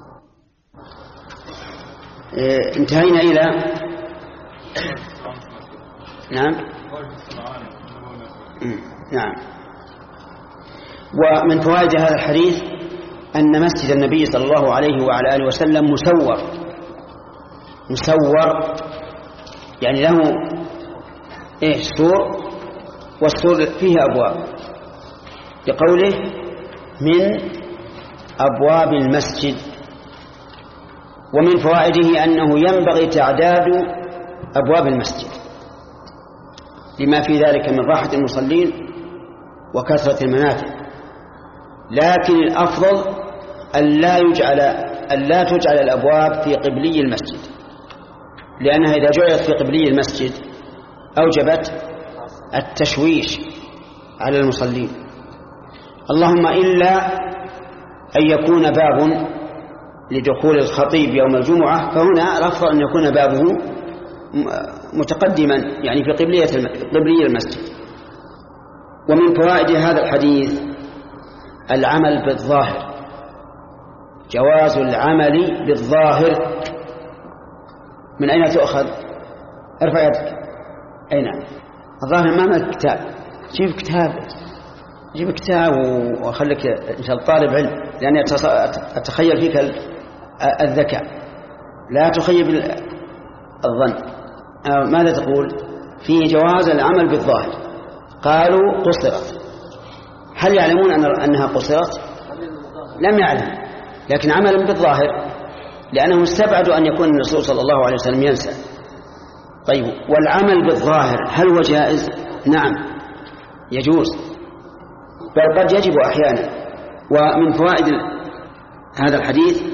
إيه انتهينا إلى نعم نعم. ومن فوائد هذا الحديث أن مسجد النبي صلى الله عليه وعلى آله وسلم مسور مسور يعني له إيه سور، والسور فيه أبواب، لقوله من أبواب المسجد. ومن فوائده أنه ينبغي تعداد أبواب المسجد لما في ذلك من راحة المصلين وكثرة المنافع، لكن الأفضل ألا يجعل ألا تجعل الأبواب في قبلي المسجد، لأنها إذا جعلت في قبلي المسجد أوجبت التشويش على المصلين. اللهم إلا أن يكون باب لدخول الخطيب يوم الجمعة، فهنا الأفضل أن يكون بابه متقدما يعني في قبلية المسجد. ومن فوائد هذا الحديث العمل بالظاهر. جواز العمل بالظاهر. من أين تؤخذ؟ ارفع يدك. أي نعم، الظاهر ما الكتاب. جيب كتاب، جيب كتاب وخليك إن شاء الله طالب علم، لأني أتخيل فيك الذكاء، لا تخيب الظن. ماذا تقول؟ فيه جواز العمل بالظاهر. قالوا قصرت. هل يعلمون أنها قصرت؟ لم يعلم، لكن عملا بالظاهر، لأنهم استبعدوا أن يكون الرسول صلى الله عليه وسلم ينسى. طيب، والعمل بالظاهر هل هو جائز؟ نعم يجوز، بل قد يجب أحيانا. ومن فوائد هذا الحديث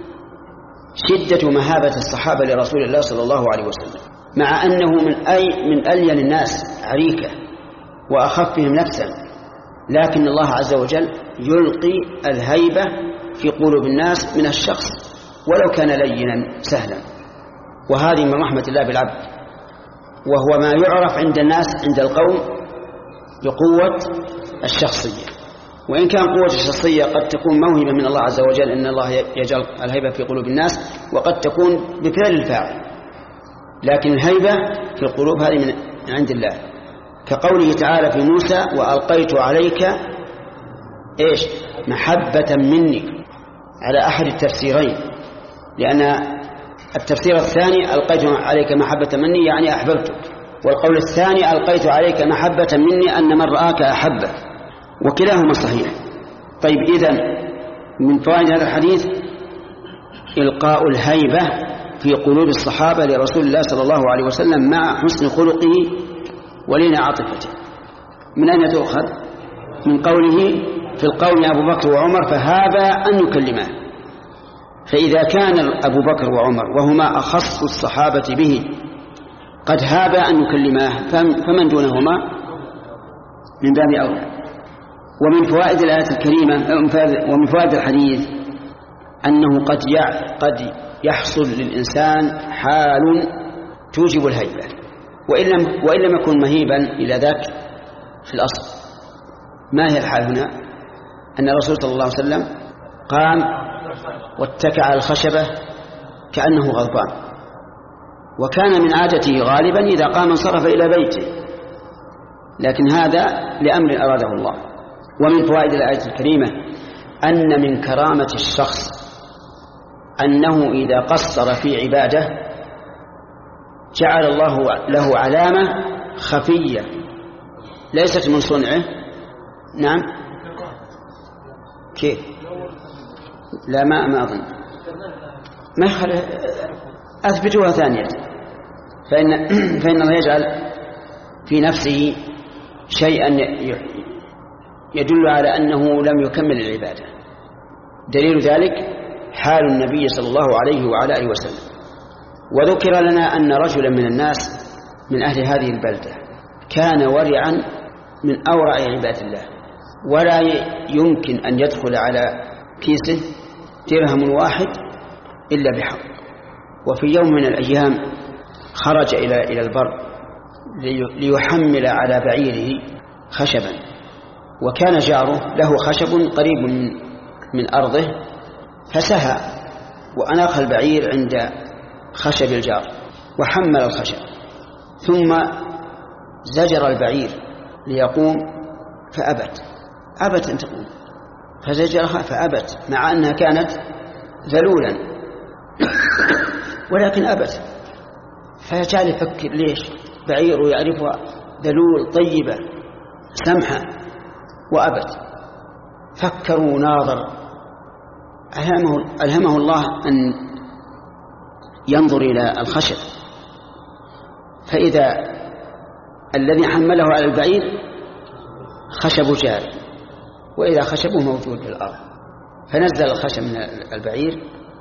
شدة مهابة الصحابة لرسول الله صلى الله عليه وسلم، مع أنه من أي من ألين الناس عريكة وأخفهم نفسا، لكن الله عز وجل يلقي الهيبة في قلوب الناس من الشخص ولو كان لينا سهلا. وهذه من رحمة الله بالعبد، وهو ما يعرف عند الناس عند القوم بقوة الشخصية. وإن كان قوة الشخصية قد تكون موهبة من الله عز وجل، إن الله يجعل الهيبة في قلوب الناس، وقد تكون بفعل الفاعل، لكن الهيبة في القلوب هذه من عند الله، كقوله تعالى في موسى: وألقيت عليك إيش؟ محبة مني، على أحد التفسيرين، لأن التفسير الثاني ألقيت عليك محبة مني يعني أحببتك، والقول الثاني ألقيت عليك محبة مني أن من رآك أحبه، وكلاهما صحيح. طيب، إذن من فوائد هذا الحديث إلقاء الهيبة في قلوب الصحابة لرسول الله صلى الله عليه وسلم مع حسن خلقه ولين عاطفته. من أين تؤخذ؟ من قوله في القول أبو بكر وعمر فهابا أن يكلماه. فإذا كان أبو بكر وعمر وهما أخص الصحابة به قد هابا أن يكلماه، فمن دونهما من باب أولى. ومن فوائد الآية الكريمة ومن فوائد الحديث أنه قد قد يحصل للإنسان حال توجب الهيبة، وإن لم وإن لم يكن مهيبا إلى ذاك في الأصل. ما هي الحال هنا؟ أن الرسول صلى الله عليه وسلم قام واتكى على الخشبة كأنه غضبان، وكان من عادته غالبا إذا قام انصرف إلى بيته، لكن هذا لأمر أراده الله. ومن فوائد الآية الكريمة أن من كرامة الشخص أنه إذا قصر في عبادة جعل الله له علامة خفية ليست من صنعه. نعم، كيف؟ لا، ما ما أظن، ما أثبتوها ثانية. فإن فإن الله يجعل في نفسه شيئا يدل على أنه لم يكمل العبادة. دليل ذلك حال النبي صلى الله عليه وعلى آله وسلم. وذكر لنا أن رجلا من الناس من أهل هذه البلدة كان ورعا من أورع عباد الله، ولا يمكن أن يدخل على كيسه درهم واحد إلا بحق. وفي يوم من الأيام خرج إلى إلى البر ليحمل على بعيره خشبا، وكان جاره له خشب قريب من, من أرضه، فسهى وأناخ البعير عند خشب الجار وحمل الخشب، ثم زجر البعير ليقوم فأبت أبت أن تقوم، فزجرها فأبت مع أنها كانت ذلولا ولكن أبت. فجعل يفكر ليش بعير يعرفها ذلول طيبة سمحة وأبت. فكر وناظر، ألهمه, ألهمه الله أن ينظر إلى الخشب، فإذا الذي حمله على البعير خشب جاري، وإذا خشبه موجود في الأرض، فنزل الخشب من البعير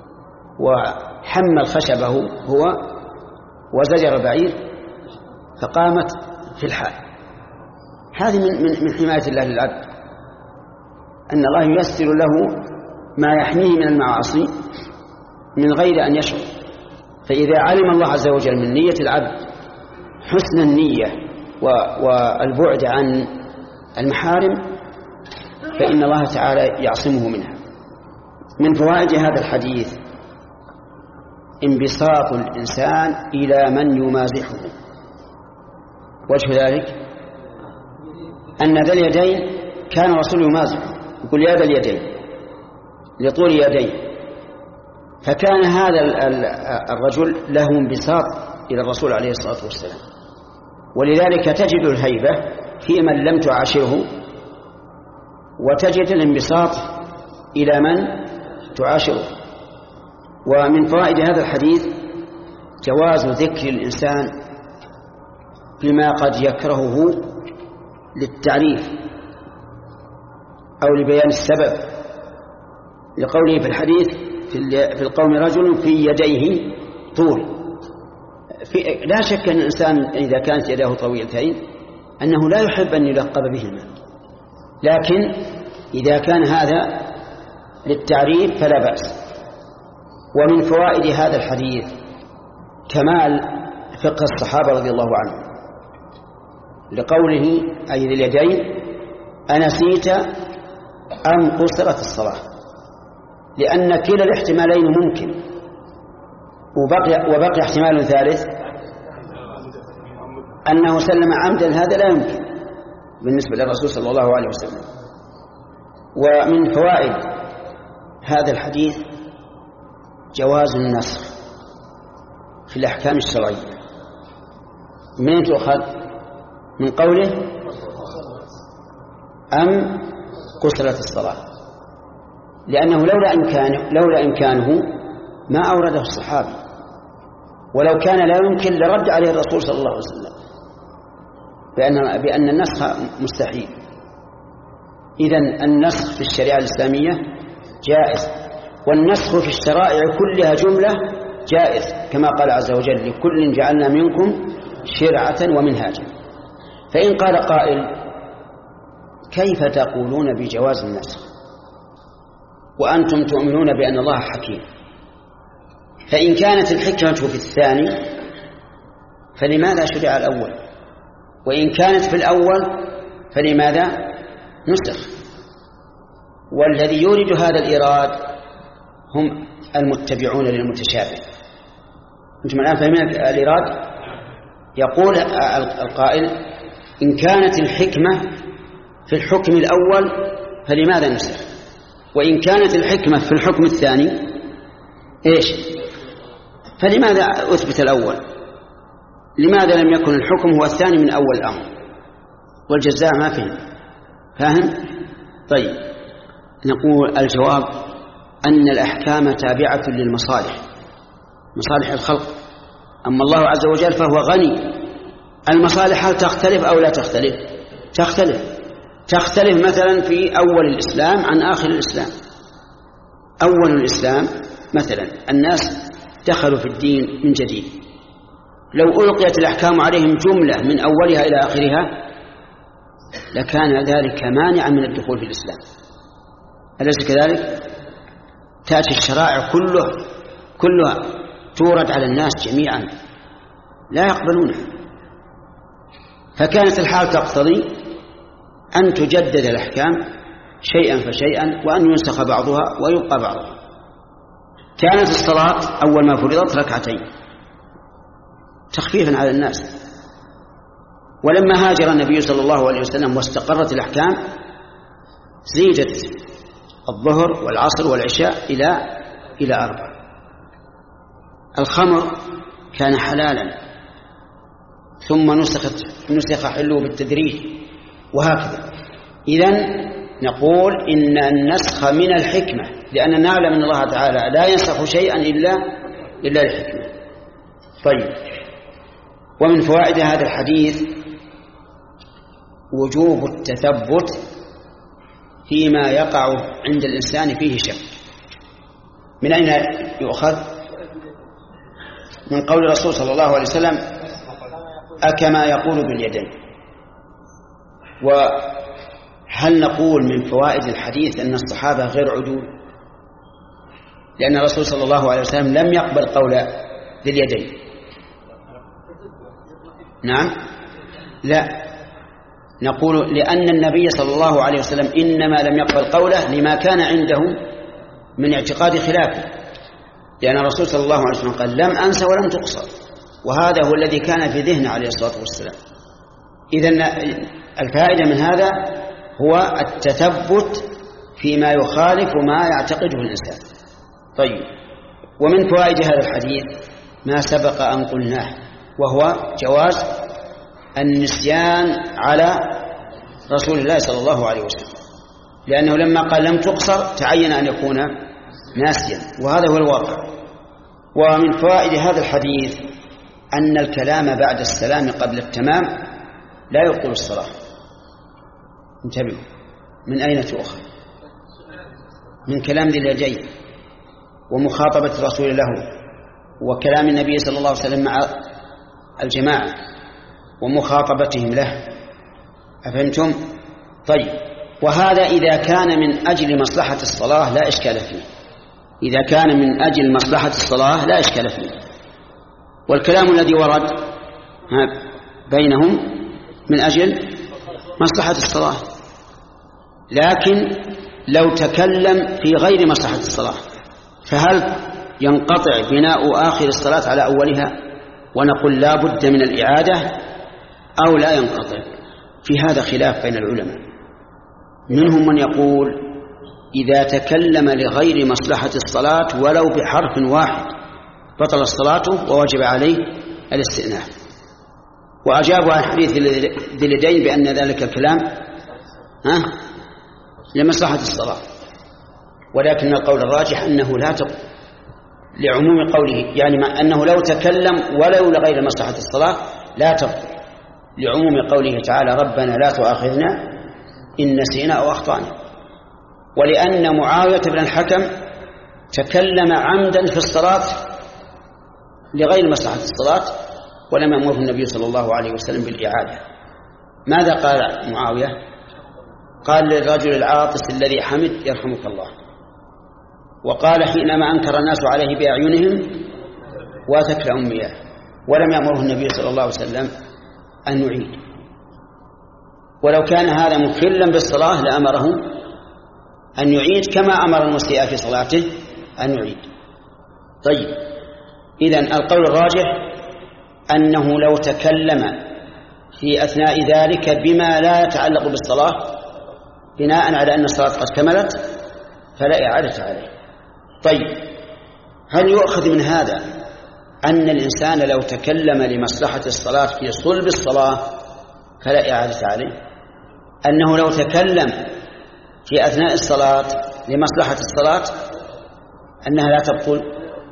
وحمل خشبه هو وزجر البعير فقامت في الحال. هذه من, من, من حماية الله للعبد، أن الله ييسر له ما يحميه من المعاصي من غير أن يشعر. فإذا علم الله عز وجل من نية العبد حسن النية والبعد عن المحارم فإن الله تعالى يعصمه منها. من فوائد هذا الحديث انبساط الإنسان إلى من يمازحه. وجه ذلك أن ذا اليدين كان الرسول يمازحه، يقول يا ذا اليدين لطول يديه، فكان هذا الرجل له انبساط إلى الرسول عليه الصلاة والسلام، ولذلك تجد الهيبة في من لم تعاشره، وتجد الانبساط إلى من تعاشره. ومن فوائد هذا الحديث جواز ذكر الإنسان فيما قد يكرهه للتعريف أو لبيان السبب، لقوله في الحديث في القوم رجل في يديه طول. في لا شك أن الإنسان إذا كانت يداه طويلتين أنه لا يحب أن يلقب بهما، لكن إذا كان هذا للتعريف فلا بأس. ومن فوائد هذا الحديث كمال فقه الصحابة رضي الله عنهم، لقوله أي ذي اليدين أنسيت أم قصرت الصلاة، لأن كلا الاحتمالين ممكن، وبقي, وبقي احتمال ثالث أنه سلم عمدا، هذا لا يمكن بالنسبة للرسول صلى الله عليه وسلم. ومن فوائد هذا الحديث جواز النسخ في الأحكام الشرعية. من تؤخذ؟ من قوله أم قصرت الصلاة، لأنه لولا إمكانه, لولا إمكانه ما أورده الصحابي، ولو كان لا يمكن لرد عليه الرسول صلى الله عليه وسلم بأن, بأن النسخ مستحيل. إذن النسخ في الشريعة الإسلامية جائز، والنسخ في الشرائع كلها جملة جائز، كما قال عز وجل لكل جعلنا منكم شرعة ومنهاجا. فإن قال قائل كيف تقولون بجواز النسخ وأنتم تؤمنون بأن الله حكيم؟ فإن كانت الحكمة في الثاني فلماذا شرع الأول؟ وإن كانت في الأول فلماذا نسخ؟ والذي يورد هذا الإيراد هم المتبعون للمتشابه. أنتم الآن فهمين الإيراد؟ يقول القائل إن كانت الحكمة في الحكم الأول فلماذا نسخ؟ وإن كانت الحكمة في الحكم الثاني إيش؟ فلماذا أثبت الأول؟ لماذا لم يكن الحكم هو الثاني من أول الأمر؟ والجزاء ما فيه. فاهم؟ طيب، نقول الجواب أن الأحكام تابعة للمصالح، مصالح الخلق. أما الله عز وجل فهو غني. المصالح هل تختلف أو لا تختلف؟ تختلف. تختلف مثلا في أول الإسلام عن آخر الإسلام. أول الإسلام مثلا الناس دخلوا في الدين من جديد، لو ألقيت الأحكام عليهم جملة من أولها إلى آخرها لكان ذلك مانعا من الدخول في الإسلام، أليس كذلك؟ تأتي الشرائع كله كلها تورد على الناس جميعا لا يقبلونها، فكانت الحال تقتضي أن تجدد الأحكام شيئا فشيئا وأن ينسخ بعضها ويبقى بعضها. كانت الصلاة أول ما فرضت ركعتين تخفيفا على الناس، ولما هاجر النبي صلى الله عليه وسلم واستقرت الأحكام زيدت الظهر والعصر والعشاء إلى إلى أربع. الخمر كان حلالا ثم نسخت نسخ حله بالتدريج وهكذا. إذن نقول إن النسخ من الحكمة، لأن نعلم أن الله تعالى لا ينسخ شيئا إلا إلا الحكمة. طيب، ومن فوائد هذا الحديث وجوب التثبت فيما يقع عند الإنسان فيه شك. من أين يؤخذ؟ من قول الرسول صلى الله عليه وسلم أكما يقول باليدين. وهل نقول من فوائد الحديث أن الصحابة غير عدول؟ لأن الرسول صلى الله عليه وسلم لم يقبل قول باليدين. نعم، لا، نقول لأن النبي صلى الله عليه وسلم إنما لم يقبل قوله لما كان عنده من اعتقاد خلافه، لأن الرسول صلى الله عليه وسلم قال لم أنس ولم تقصر، وهذا هو الذي كان في ذهنه عليه الصلاة والسلام. إذن الفائدة من هذا هو التثبت فيما يخالف ما يعتقده الإنسان. طيب، ومن فوائد هذا الحديث ما سبق أن قلناه، وهو جواز النسيان على رسول الله صلى الله عليه وسلم، لأنه لما قال لم تقصر تعين أن يكون ناسيا، وهذا هو الواقع. ومن فوائد هذا الحديث أن الكلام بعد السلام قبل التمام لا يبطل الصلاة. انتبهوا، من أين تؤخذ؟ من كلام ذي اليدين ومخاطبة رسول له، وكلام النبي صلى الله عليه وسلم مع الجماعة ومخاطبتهم له. أفهمتم؟ طيب، وهذا إذا كان من أجل مصلحة الصلاة لا إشكال فيه، إذا كان من أجل مصلحة الصلاة لا إشكال فيه. والكلام الذي ورد بينهم من أجل مصلحة الصلاة، لكن لو تكلم في غير مصلحة الصلاة فهل ينقطع بناء آخر الصلاة على أولها ونقول لا بد من الإعادة أو لا ينقطع؟ في هذا خلاف بين العلماء. منهم من يقول إذا تكلم لغير مصلحة الصلاة ولو بحرف واحد بطل الصلاة ووجب عليه الاستئناف، وأجابوا عن حديث ذي اليدين بأن ذلك الكلام ها لمصلحة الصلاة، ولكن القول الراجح أنه لا تقل لعموم قوله، يعني ما أنه لو تكلم ولو لغير مصلحة الصلاة لا تقل، لعموم قوله تعالى ربنا لا تؤاخذنا إن نسينا أو أخطأنا. ولأن معاوية بن الحكم تكلم عمدا في الصلاة لغير مصلحة الصلاة ولم يأمره النبي صلى الله عليه وسلم بالإعادة. ماذا قال معاوية؟ قال للرجل العاطس الذي حمد يرحمك الله، وقال حينما أنكر الناس عليه بأعينهم واتك لأمياه، ولم يأمره النبي صلى الله عليه وسلم أن نعيد. ولو كان هذا مخلا بالصلاة لأمره أن يعيد كما أمر المسيء في صلاته أن يعيد. طيب، إذن القول الراجح أنه لو تكلم في أثناء ذلك بما لا يتعلق بالصلاة بناء على أن الصلاة قد كملت فلا إعادة عليه. طيب، هل يؤخذ من هذا أن الإنسان لو تكلم لمصلحة الصلاة في صلب الصلاة فلا إعادة عليه؟ أنه لو تكلم في أثناء الصلاة لمصلحة الصلاة أنها لا تبطل؟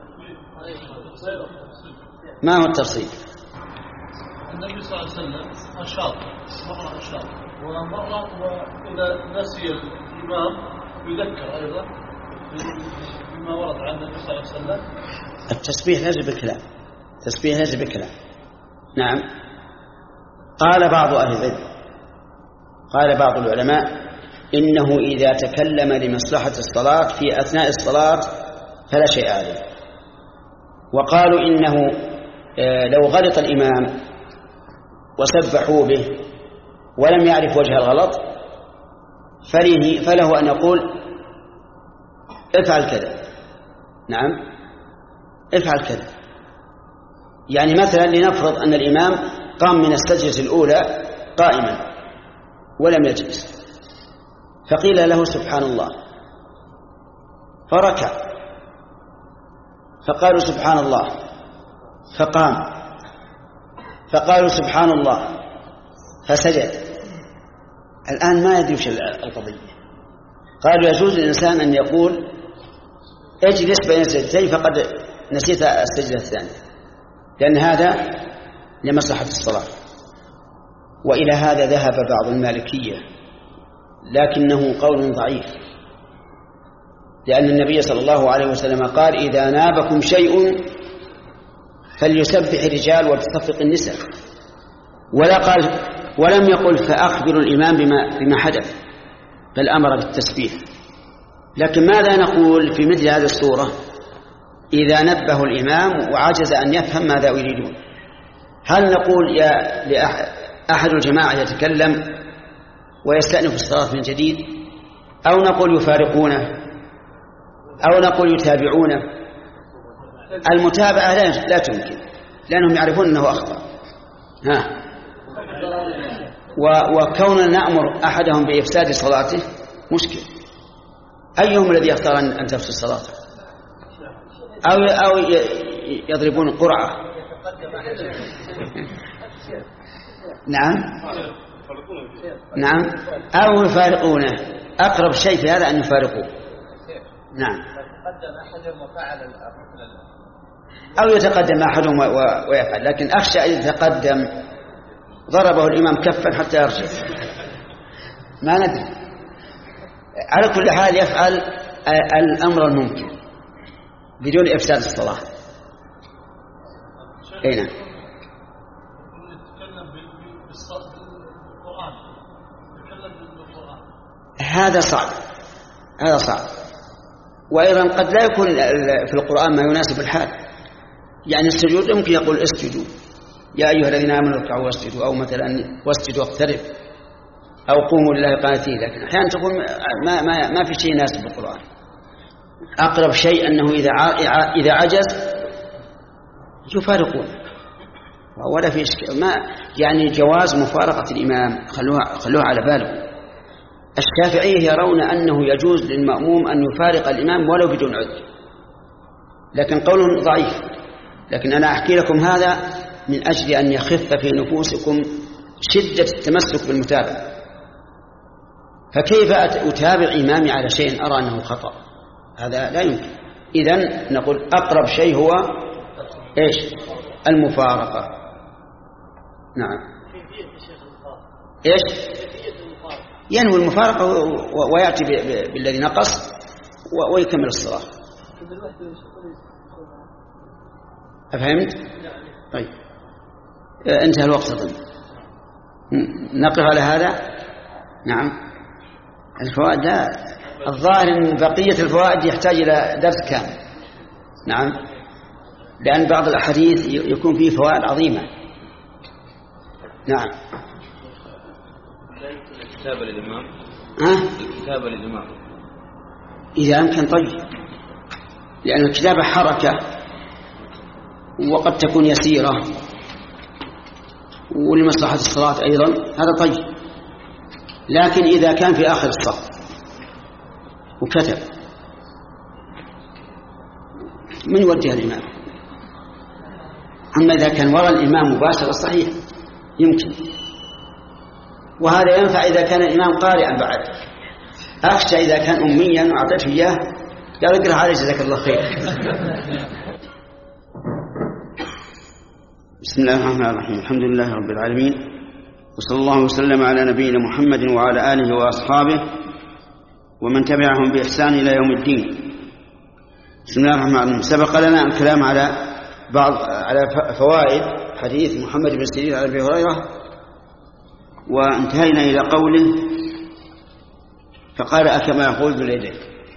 ما هو التفصيل؟ النبي صلى الله عليه وسلم أشاط مرة أشاط ومرة وإذا نسي الإمام يذكر أيضا بما ورد عن النبي صلى الله عليه وسلم. التسبيح ليس بالكلام، التسبيح ليس بالكلام. نعم. قال بعض أهل العلم، قال بعض العلماء إنه إذا تكلم لمصلحة الصلاة في أثناء الصلاة فلا شيء عليه. وقالوا إنه لو غلط الإمام وسبحوا به ولم يعرف وجه الغلط فله أن يقول افعل كذا. نعم، افعل كذا. يعني مثلا لنفرض أن الإمام قام من السجدة الأولى قائما ولم يجلس، فقيل له سبحان الله فركع، فقالوا سبحان الله فقام، فقالوا سبحان الله فسجد. الآن ما يدري وش القضية. قالوا يجوز للإنسان أن يقول اجلس بين السجدتين فقد نسيت السجدة الثانية، لأن هذا لمصلحة الصلاة. وإلى هذا ذهب بعض المالكية، لكنه قول ضعيف، لأن النبي صلى الله عليه وسلم قال إذا نابكم شيء فليسبح الرجال ولتصفق النساء، ولا قال ولم يقل فأخبروا الإمام بما, بما حدث، بل أمر بالتسبيح. لكن ماذا نقول في مثل هذه الصورة إذا نبه الإمام وعجز أن يفهم ماذا يريدون؟ هل نقول يا لأحد الجماعة يتكلم ويستأنف الصلاة من جديد، أو نقول يفارقونه؟ أو نقول يتابعونه. المتابعة لا, لا تمكن لأنهم يعرفون أنه أخطأ. ها وكوننا نأمر أحدهم بإفساد صلاته مشكل. أيهم الذي يختار أن تفسد صلاته؟ أو أو يضربون قرعة. نعم نعم أو يفارقونه. أقرب شيء في هذا أن يفارقوه. نعم أو يتقدم أحدهم ويفعل، لكن أخشى أن يتقدم ضربه الإمام كفا حتى يرجع، ما ندري. على كل حال يفعل الأمر الممكن بدون إفساد الصلاة. أي نعم. هذا صعب هذا صعب وأيضا قد لا يكون في القرآن ما يناسب الحال. يعني السجود يمكن يقول اسجدوا يا أيها الذين آمنوا اركعوا واسجدوا، أو مثلا واسجدوا واقترب، أو قوموا لله قانتين. لكن أحيانا تقول ما, ما, ما في شيء يناسب القرآن. أقرب شيء أنه إذا إذا عجز يفارقون ولا في ما يعني جواز مفارقة الإمام. خلوها خلوها على باله. الشافعية يرون أنه يجوز للمأموم أن يفارق الإمام ولو بدون عذر، لكن قولهم ضعيف. لكن أنا أحكي لكم هذا من أجل أن يخف في نفوسكم شدة التمسك بالمتابعة. فكيف أتابع إمامي على شيء أرى أنه خطأ؟ هذا لا يمكن. إذن نقول أقرب شيء هو إيش؟ المفارقة. نعم. إيش؟ ينوي المفارقة ويأتي بالذي نقص ويكمل الصلاة. أفهمت؟ طيب انتهى الوقت أظن. نقف على هذا. نعم. الفوائد لا الظاهر أن بقية الفوائد يحتاج إلى درس كامل. نعم، لأن بعض الأحاديث يكون فيه فوائد عظيمة. نعم. الكتابة للإمام. ها؟ الكتابة للإمام إذا أمكن طيب، لأن الكتابة حركة وقد تكون يسيرة ولمصلحة الصلاة أيضا، هذا طيب. لكن إذا كان في آخر الصف وكتب من يوجه الإمام؟ أما إذا كان وراء الإمام مباشرة صحيح يمكن، وهذا ينفع إذا كان الإمام قارئا بعد. أخشى إذا كان أميا وأعطيته إياه قال اقرأ عليه جزاك الله خير. بسم الله الرحمن الرحيم. الحمد لله رب العالمين، وصلى الله وسلم على نبينا محمد وعلى آله وأصحابه ومن تبعهم بإحسان إلى يوم الدين. بسم الله الرحمن الرحيم. سبق لنا الكلام على بعض على فوائد حديث محمد بن سيرين عن أبي هريرة، وانتهينا إلى قوله فقال أكما يقول ذو اليدين.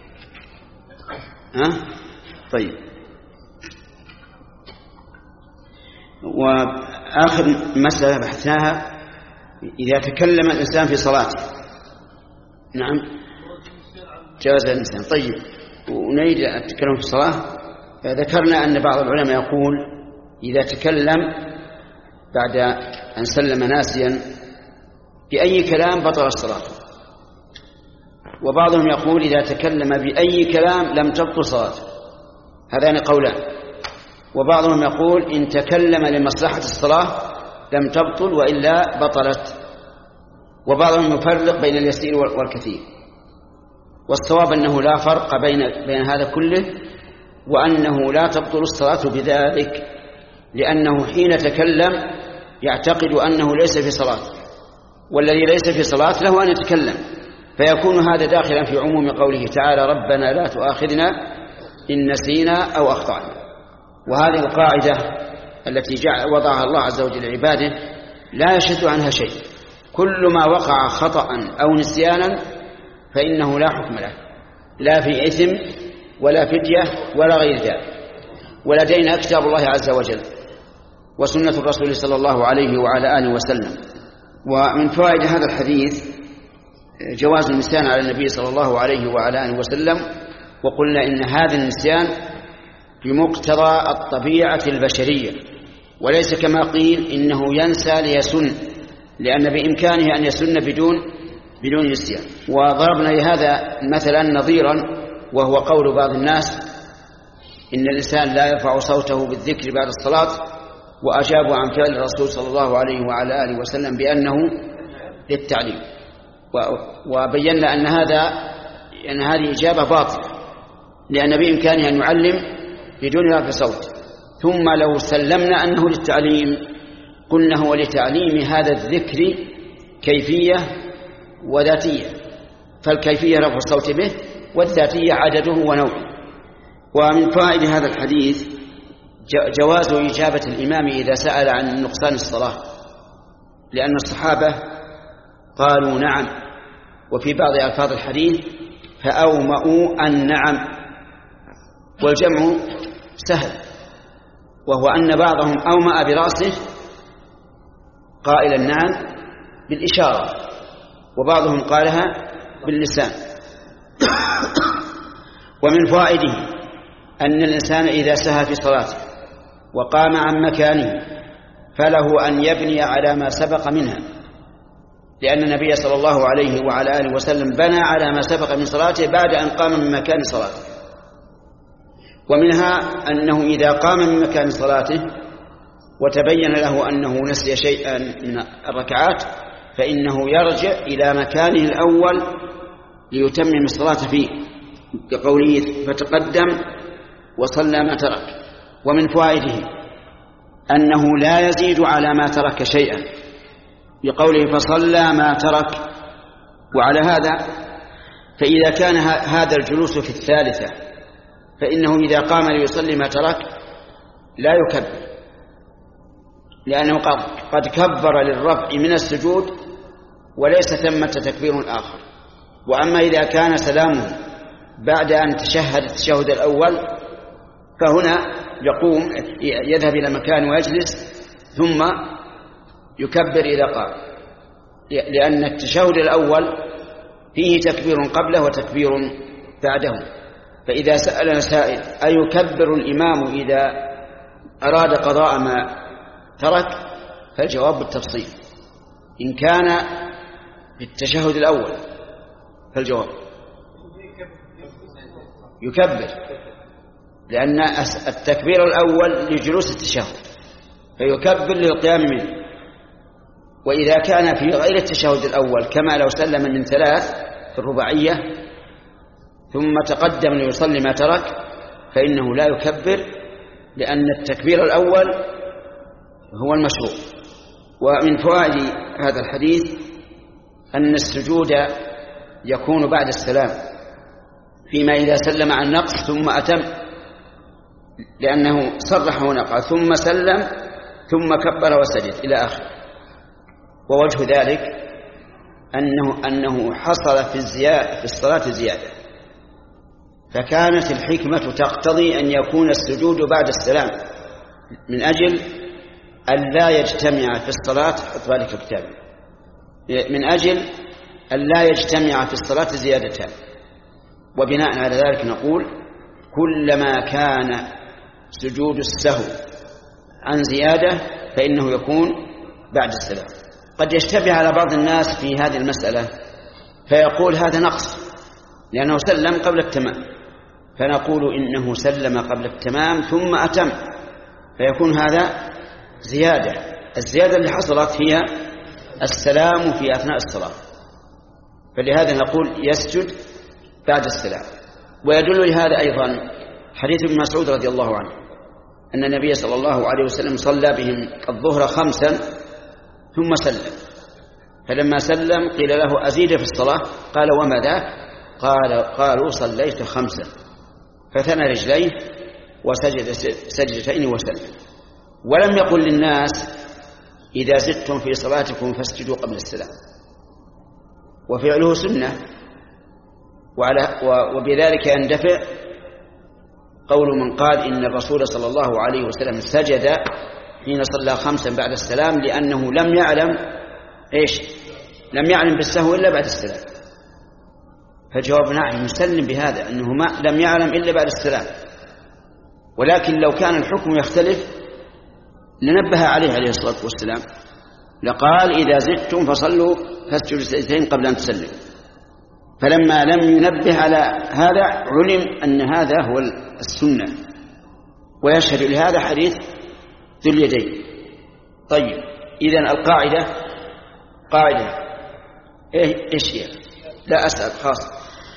ها؟ طيب. وآخر مسألة بحثناها إذا تكلم الإنسان في صلاته. نعم، جاز الإنسان. طيب، ونريد التكلم في الصلاة. ذكرنا أن بعض العلماء يقول إذا تكلم بعد أن سلم ناسيا بأي كلام بطل الصلاة، وبعضهم يقول إذا تكلم بأي كلام لم تبطل صلاته. هذان قولان. وبعضهم يقول إن تكلم لمصلحة الصلاة لم تبطل وإلا بطلت. وبعضهم يفرق بين اليسير والكثير، والصواب أنه لا فرق بين بين هذا كله، وأنه لا تبطل الصلاة بذلك، لأنه حين تكلم يعتقد أنه ليس في صلاة، والذي ليس في صلاة له أن يتكلم، فيكون هذا داخلا في عموم قوله تعالى ربنا لا تؤاخذنا إن نسينا أو أخطأنا. وهذه القاعدة التي جعل وضعها الله عز وجل لعباده لا يشد عنها شيء. كل ما وقع خطأ أو نسيانا فإنه لا حكم له، لا في إثم ولا فدية ولا غير ذلك. ولدينا كتاب الله عز وجل وسنة الرسول صلى الله عليه وعلى آله وسلم. ومن فوائد هذا الحديث جواز النسيان على النبي صلى الله عليه وعلى آله وسلم، وقلنا إن هذا النسيان بمقتضى الطبيعة البشرية، وليس كما قيل إنه ينسى ليسن، لأن بإمكانه أن يسن بدون بدون نسيان. وضربنا لهذا مثلا نظيرا، وهو قول بعض الناس إن الإنسان لا يرفع صوته بالذكر بعد الصلاة، وأجابوا عن فعل الرسول صلى الله عليه وعلى آله وسلم بأنه للتعليم، وبينا أن هذا أن هذه إجابة باطلة، لأن بإمكانه أن يعلم بدون رفع صوت. ثم لو سلمنا أنه للتعليم قلنا هو لتعليم هذا الذكر كيفية وذاتية، فالكيفية رفع الصوت به، والذاتية عدده ونوعه. ومن فائد هذا الحديث جواز إجابة الإمام إذا سأل عن نقصان الصلاة، لأن الصحابة قالوا نعم، وفي بعض ألفاظ الحديث فأومأوا النعم، والجمع سهل، وهو أن بعضهم أومأ برأسه قائلا نعم بالإشارة، وبعضهم قالها باللسان. ومن فوائده أن الإنسان إذا سهى في صلاته وقام عن مكانه فله أن يبني على ما سبق منها، لأن النبي صلى الله عليه وعلى آله وسلم بنى على ما سبق من صلاته بعد أن قام من مكان صلاته. ومنها أنه إذا قام من مكان صلاته وتبين له أنه نسي شيئا من الركعات فإنه يرجع إلى مكانه الأول ليتمم الصلاة فيه، كقوله فتقدم وصلى ما ترك. ومن فوائده أنه لا يزيد على ما ترك شيئا، بقوله فصلى ما ترك. وعلى هذا فإذا كان هذا الجلوس في الثالثة فإنه إذا قام ليصلي ما ترك لا يكبر، لأنه قد كبر للرفع من السجود وليس ثمة تكبير آخر. وأما إذا كان سلامه بعد أن تشهد التشهد الأول فهنا يقوم يذهب إلى مكان ويجلس ثم يكبر إذا قام، لأن التشهد الأول فيه تكبير قبله وتكبير بعده. فإذا سأل سائل أيكبر الإمام إذا أراد قضاء ما ترك، فالجواب بالتفصيل. إن كان في التشهد الأول فالجواب يكبر، لأن التكبير الأول لجلوس التشهد فيكبر للقيام منه. وإذا كان في غير التشهد الأول كما لو سلم من ثلاث في الرباعية ثم تقدم ليصلي ما ترك فإنه لا يكبر، لأن التكبير الأول هو المشروع. ومن فوائد هذا الحديث أن السجود يكون بعد السلام فيما إذا سلم عن نقص ثم أتم، لأنه صرح ونقع ثم سلم ثم كبر وسجد إلى آخر. ووجه ذلك أنه, أنه حصل في, الزيادة في الصلاة زيادة، فكانت الحكمة تقتضي أن يكون السجود بعد السلام من أجل أن لا يجتمع في الصلاة حط ذلك كتاب من أجل أن لا يجتمع في الصلاة زيادتان. وبناء على ذلك نقول كلما كان سجود السهو عن زيادة فإنه يكون بعد السلام. قد يشتبه على بعض الناس في هذه المسألة فيقول هذا نقص لأنه سلم قبل التمام، فنقول إنه سلم قبل التمام ثم أتم، فيكون هذا زيادة. الزيادة اللي حصلت هي السلام في أثناء الصلاة، فلهذا نقول يسجد بعد السلام. ويدل لهذا أيضا حديث ابن مسعود رضي الله عنه أن النبي صلى الله عليه وسلم صلى بهم الظهر خمسا ثم سلم، فلما سلم قيل له أزيد في الصلاة؟ قال وما ذاك؟ قال قالوا صليت خمسا، فثنى رجليه وسجد سجدتين وسلم. ولم يقل للناس إذا زدتم في صلاتكم فاسجدوا قبل السلام، وفعله سنة. وعلى وبذلك يندفع قول من قال إن الرسول صلى الله عليه وسلم سجد حين صلى خمسا بعد السلام لأنه لم يعلم إيش لم يعلم بالسهو إلا بعد السلام، فجواب نعم يسلم بهذا أنه ما لم يعلم إلا بعد السلام. ولكن لو كان الحكم يختلف لنبه عليه عليه الصلاة والسلام، لقال إذا زدتم فصلوا فاسجدوا سجدتين قبل أن تسلموا. فلما لم ينبه على هذا علم أن هذا هو السنة، ويشهد لهذا حديث ذو اليدين. طيب إذن القاعدة قاعدة إيش هي؟ لا أسأل خاص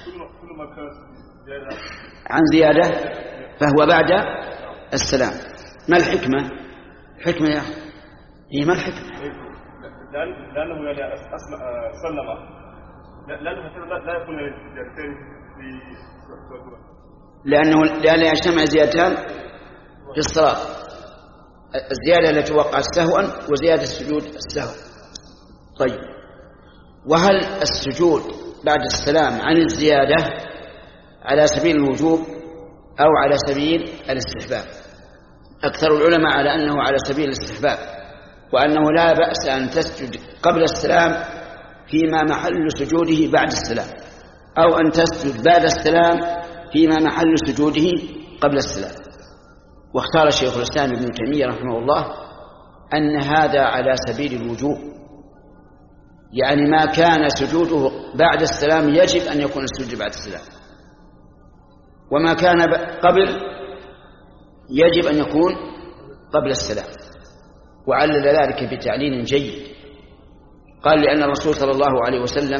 عن زيادة فهو بعد السلام. ما الحكمة؟ حكمة يا أخي هي ما الحكمة؟ لأنه يعني أسمع سلم لأنه لا يكون زيادتين في لأنه لأنه يجتمع زيادتان في الصلاة، الزيادة التي وقعت سهوا وزيادة السجود السهو. طيب وهل السجود بعد السلام عن الزيادة على سبيل الوجوب أو على سبيل الاستحباب؟ أكثر العلماء على أنه على سبيل الاستحباب، وأنه لا بأس أن تسجد قبل السلام فيما محل سجوده بعد السلام، أو أن تسجد بعد السلام فيما محل سجوده قبل السلام. واختار شيخ الإسلام ابن تيمية رحمه الله أن هذا على سبيل الوجوب، يعني ما كان سجوده بعد السلام يجب أن يكون السجود بعد السلام، وما كان قبل يجب أن يكون قبل السلام. وعلل ذلك بتعليل جيد، قال لأن الرسول صلى الله عليه وسلم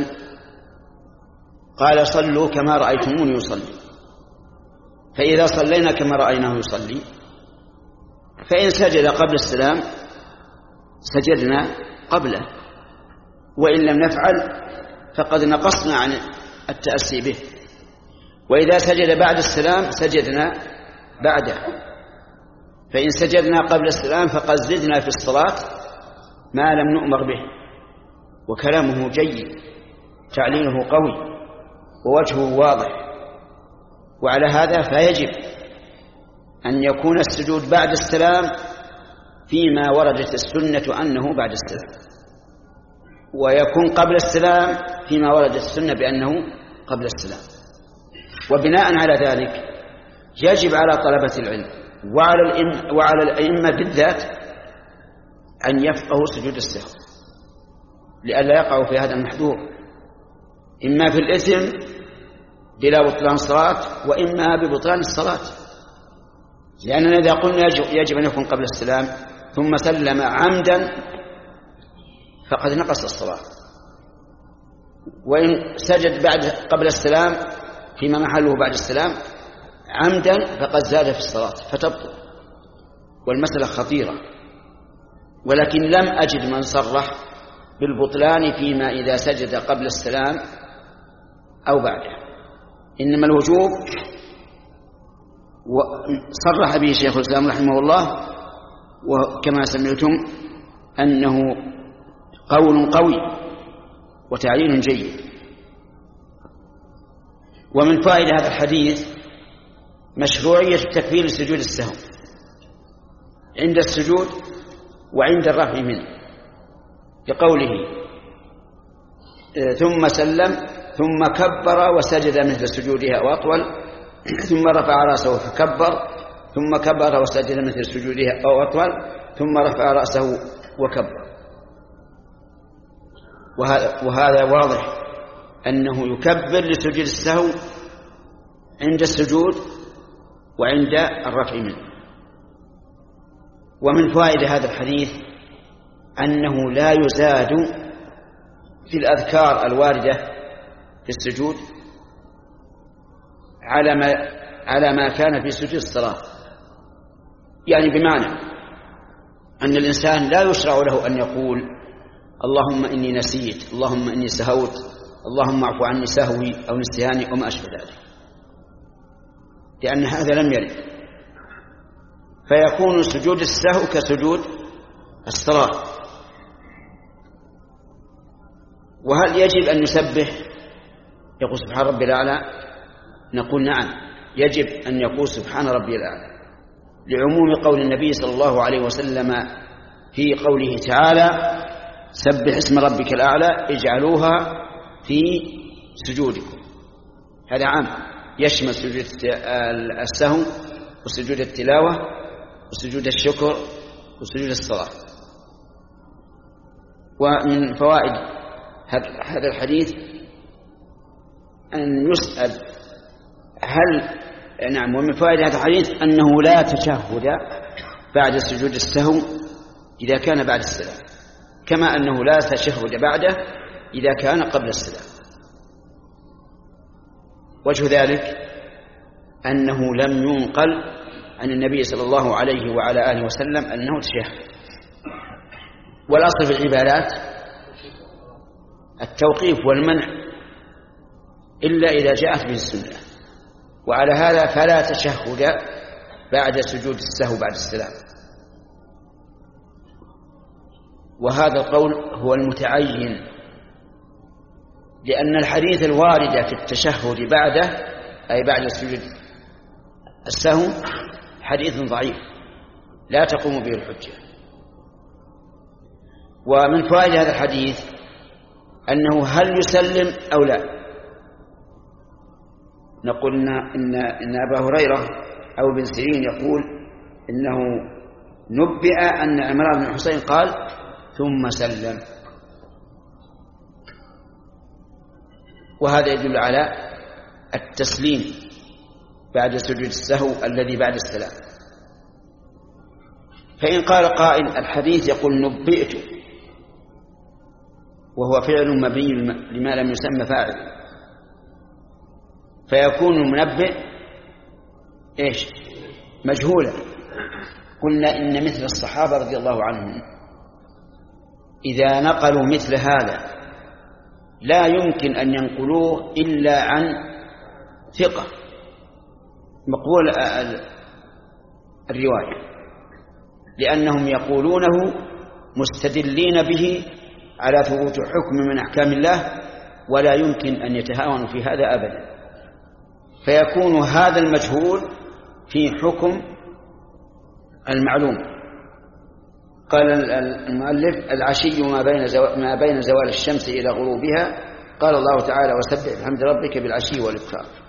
قال صلوا كما رأيتموني يصلي، فإذا صلينا كما رأيناه يصلي فإن سجد قبل السلام سجدنا قبله، وإن لم نفعل فقد نقصنا عن التأسي به، وإذا سجد بعد السلام سجدنا بعده، فإن سجدنا قبل السلام فقد زدنا في الصلاة ما لم نؤمر به. وكلامه جيد، تعليله قوي، ووجهه واضح. وعلى هذا فيجب أن يكون السجود بعد السلام فيما وردت السنة أنه بعد السلام، ويكون قبل السلام فيما وردت السنة بأنه قبل السلام. وبناء على ذلك يجب على طلبة العلم وعلى الأئمة, وعلى الأئمة بالذات أن يفقهوا سجود السهو، لئلا يقعوا في هذا المحذور، إما في الإثم بلا بطلان الصلاة وإما ببطلان الصلاة. لأننا إذا قلنا يجب أن يكون قبل السلام ثم سلم عمدا فقد نقص الصلاة، وإن سجد بعد قبل السلام فيما محله بعد السلام عمدا فقد زاد في الصلاة فتبطل. والمسألة خطيرة، ولكن لم أجد من صرح بالبطلان فيما إذا سجد قبل السلام أو بعده، إنما الوجوب وصرح به شيخ الإسلام رحمه الله، وكما سمعتم أنه قول قوي وتعليل جيد. ومن فائدة هذا الحديث مشروعية التكبير لسجود السهو عند السجود وعند الرفع منه، بقوله ثم سلم ثم كبر وسجد مثل سجودها وأطول، ثم رفع رأسه فكبر ثم كبر وسجد مثل سجودها أو أطول، ثم رفع رأسه وكبر. وهذا واضح أنه يكبر لسجود السهو عند السجود وعند الرفع منه. ومن فوائد هذا الحديث أنه لا يزاد في الأذكار الواردة في السجود على ما على ما كان في سجود الصلاة، يعني بمعنى أن الإنسان لا يشرع له أن يقول اللهم إني نسيت، اللهم إني سهوت، اللهم اعف عني سهوي أو نسياني وما أشبه ذلك، لأن هذا لم يرد، فيكون سجود السهو كسجود الصلاة. وهل يجب أن نسبح يقول سبحان ربي الأعلى؟ نقول نعم، يجب أن يقول سبحان ربي الأعلى، لعموم قول النبي صلى الله عليه وسلم في قوله تعالى سبح اسم ربك الأعلى اجعلوها في سجودكم. هذا عام يشمل سجود السهو وسجود التلاوة وسجود الشكر وسجود الصلاة. ومن فوائد هذا الحديث أن يسأل هل نعم ومن فوائد هذا الحديث أنه لا تشهد بعد سجود السهو إذا كان بعد السلام، كما أنه لا تشهد بعده إذا كان قبل السلام. وجه ذلك أنه لم ينقل عن النبي صلى الله عليه وعلى آله وسلم أنه تشهد. والأصل في العبادات التوقيف والمنع إلا إذا جاءت به السنة، وعلى هذا فلا تشهد بعد سجود السهو بعد السلام. وهذا القول هو المتعين، لأن الحديث الواردة في التشهد بعده أي بعد سجود السهو حديث ضعيف لا تقوم به الحجة. ومن فوائد هذا الحديث أنه هل يسلم أو لا. نقول إن, إن أبا هريرة أو بن سيرين يقول إنه نبئ أن عمران بن حسين قال ثم سلم، وهذا يدل على التسليم بعد سجود السهو الذي بعد السلام. فإن قال قائل الحديث يقول نبئت وهو فعل مبني لما لم يسمى فاعل، فيكون المنبئ إيش مجهولا. قلنا إن مثل الصحابة رضي الله عنهم إذا نقلوا مثل هذا لا يمكن أن ينقلوه إلا عن ثقة مقبول الرواية، لأنهم يقولونه مستدلين به على ثبوت حكم من أحكام الله، ولا يمكن أن يتهاونوا في هذا أبدا. فيكون هذا المجهول في حكم المعلوم. قال المؤلف العشي ما بين زوال, ما بين زوال الشمس إلى غروبها، قال الله تعالى وسبح بحمد ربك بالعشي والإبكار.